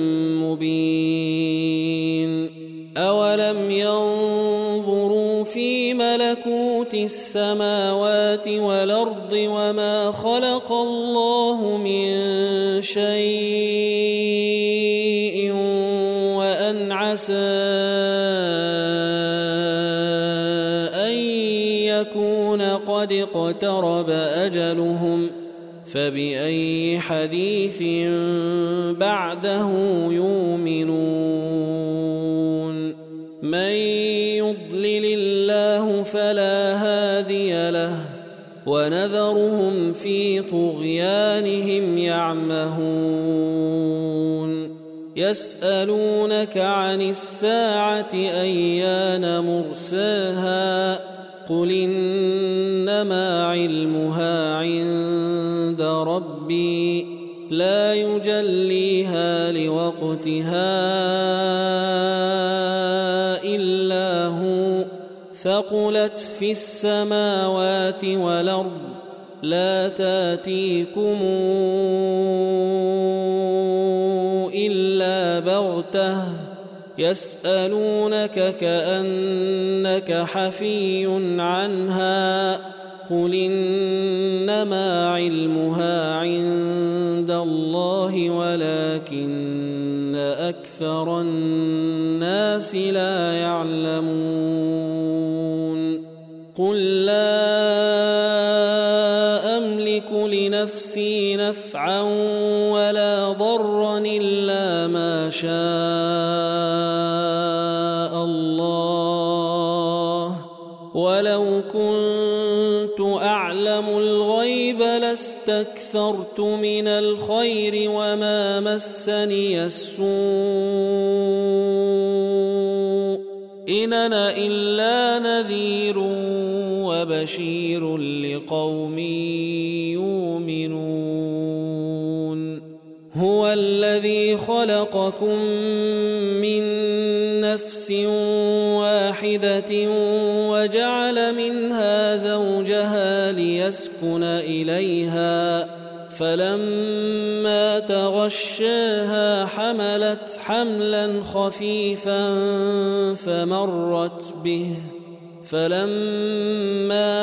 مبين أولم ينظروا في ملكوت السماوات والأرض وما خلق الله من شيء وأن عسى أن يكون قد اقترب أجلهم فبأي حديث بعده يؤمنون من يضلل الله فلا هادي له ونذرهم في طغيانهم يعمهون يسألونك عن الساعة أيان مرساها قل إنما علمها عند ربي لا يجليها لوقتها إلا هو ثقلت في السماوات والأرض لا تاتيكم إلا بغتة يسألونك كأنك حفي عنها قل إنما علمها عند الله ولكن أكثر الناس لا يعلمون قل لا أملك لنفسي نفعا ولا ضرا إلا ما شاء الله ولو كنت أعلم الغيب لاستكثرت من الخير وما مسني السوء إن أنا إلا نذير وبشير لقوم يؤمنون هو الذي خلقكم من نفس واحدة وجعل منها زوجها ليسكن إليها فلما تغشاها حملت حملا خفيفا فمرت به فلما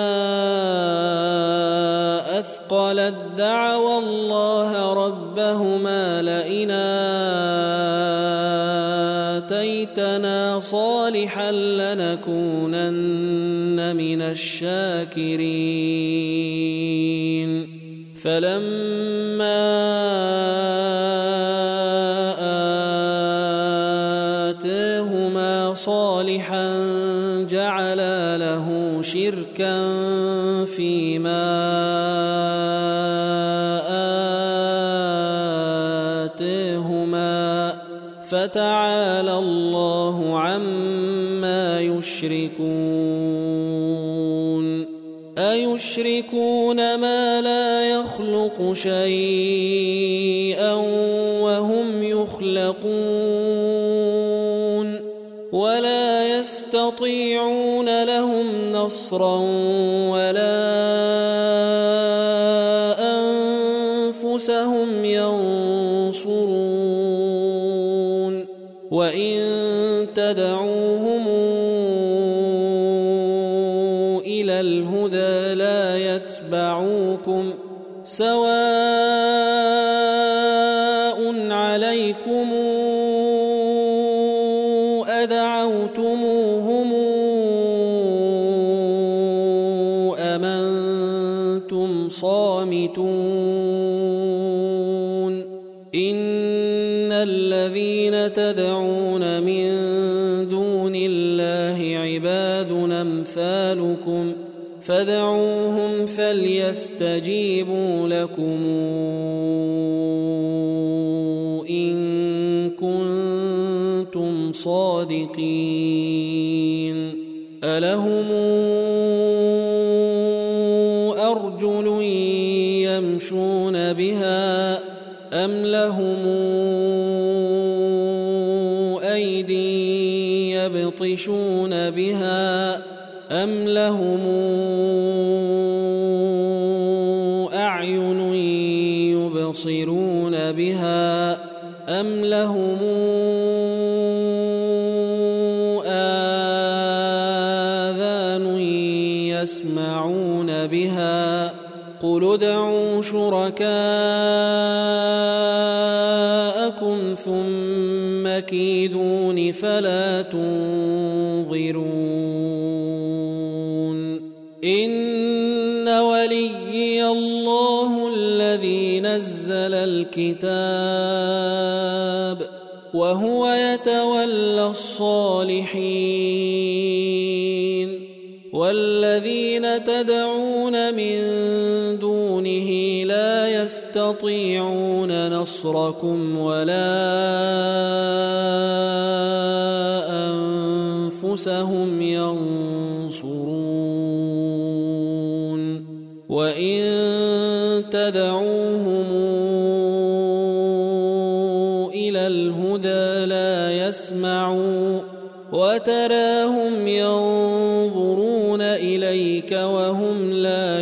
أثقلت دعوا الله ربهما لئن آتيتنا صالحا لنكونن من الشاكرين فلما آتاهما صالحا جعلا له شركا فيما آتاهما فتعالى الله عما يشركون أيشركون ما لا يخلق شيئا وهم يخلقون ولا يستطيعون لهم نصرا ولا أنفسهم ينصرون وإن تدعوهم إلى الهدى لا يتبعوكم سواء عليكم أدعوتموهم صامتون إن الذين تدعون من دون الله عباد أمثالكم فادعوهم فليستجيبوا لكم إن كنتم صادقين ألهم أرجل يمشون بها أم لهم أيدي يبطشون بها أم لهم أعين يبصرون بها أم لهم آذان يسمعون بها قل ادعوا شركاءكم ثم كيدون فلا تنظرون إن وليي الله الذي نزل الكتاب وهو يتولى الصالحين والذين تدعون من دونه لا يستطيعون نصركم ولا أنفسهم ينصرون وإن تدعوهم إلى الهدى لا يسمعوا وتراهم ينظرون إليك وهم لا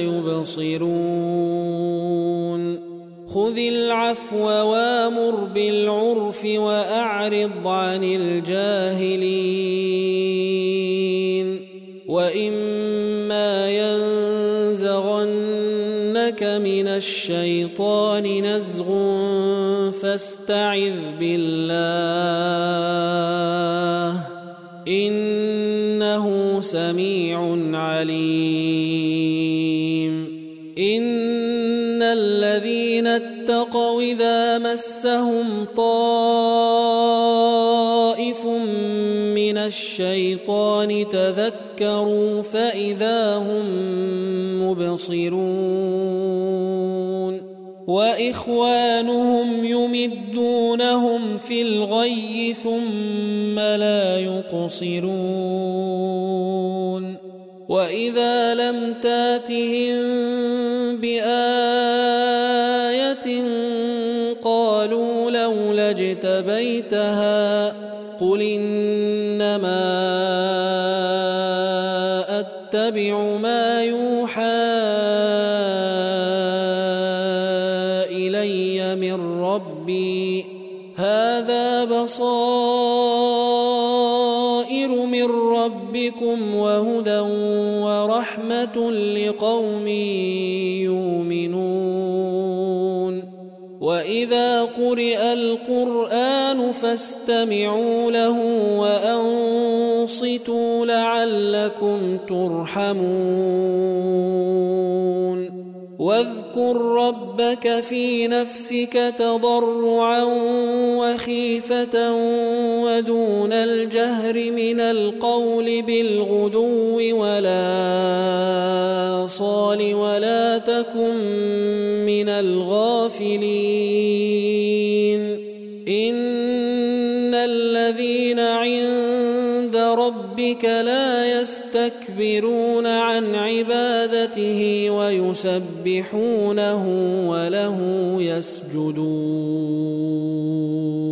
يبصرون خذ العفو وامر بالعرف وأعرض عن الجاهلين وإما ينزغنك من الشيطان نزغ فاستعذ بالله إنه سميع عليم إن الذين اتقوا إذا مسهم طائف من الشيطان تذكروا فإذا هم مبصرون وإخوانهم يمدونهم في الغي ثم لا يقصرون وإذا لم تاتهم بآية قالوا لولا اجتبيتها قل إنما أتبع ما يوحى إلي من ربي هذا بصائر من ربكم وهدى ورحمة لقوم يؤمنون وإذا قرئ القرآن فاستمعوا له وأنصتوا لعلكم ترحمون واذكر ربك في نفسك تضرعا وخيفة ودون الجهر من القول بالغدو ولا صال ولا تكن من الغافلين إن الذين عند ربك لا يستكبرون عن عبادته ويسبحونه وله يسجدون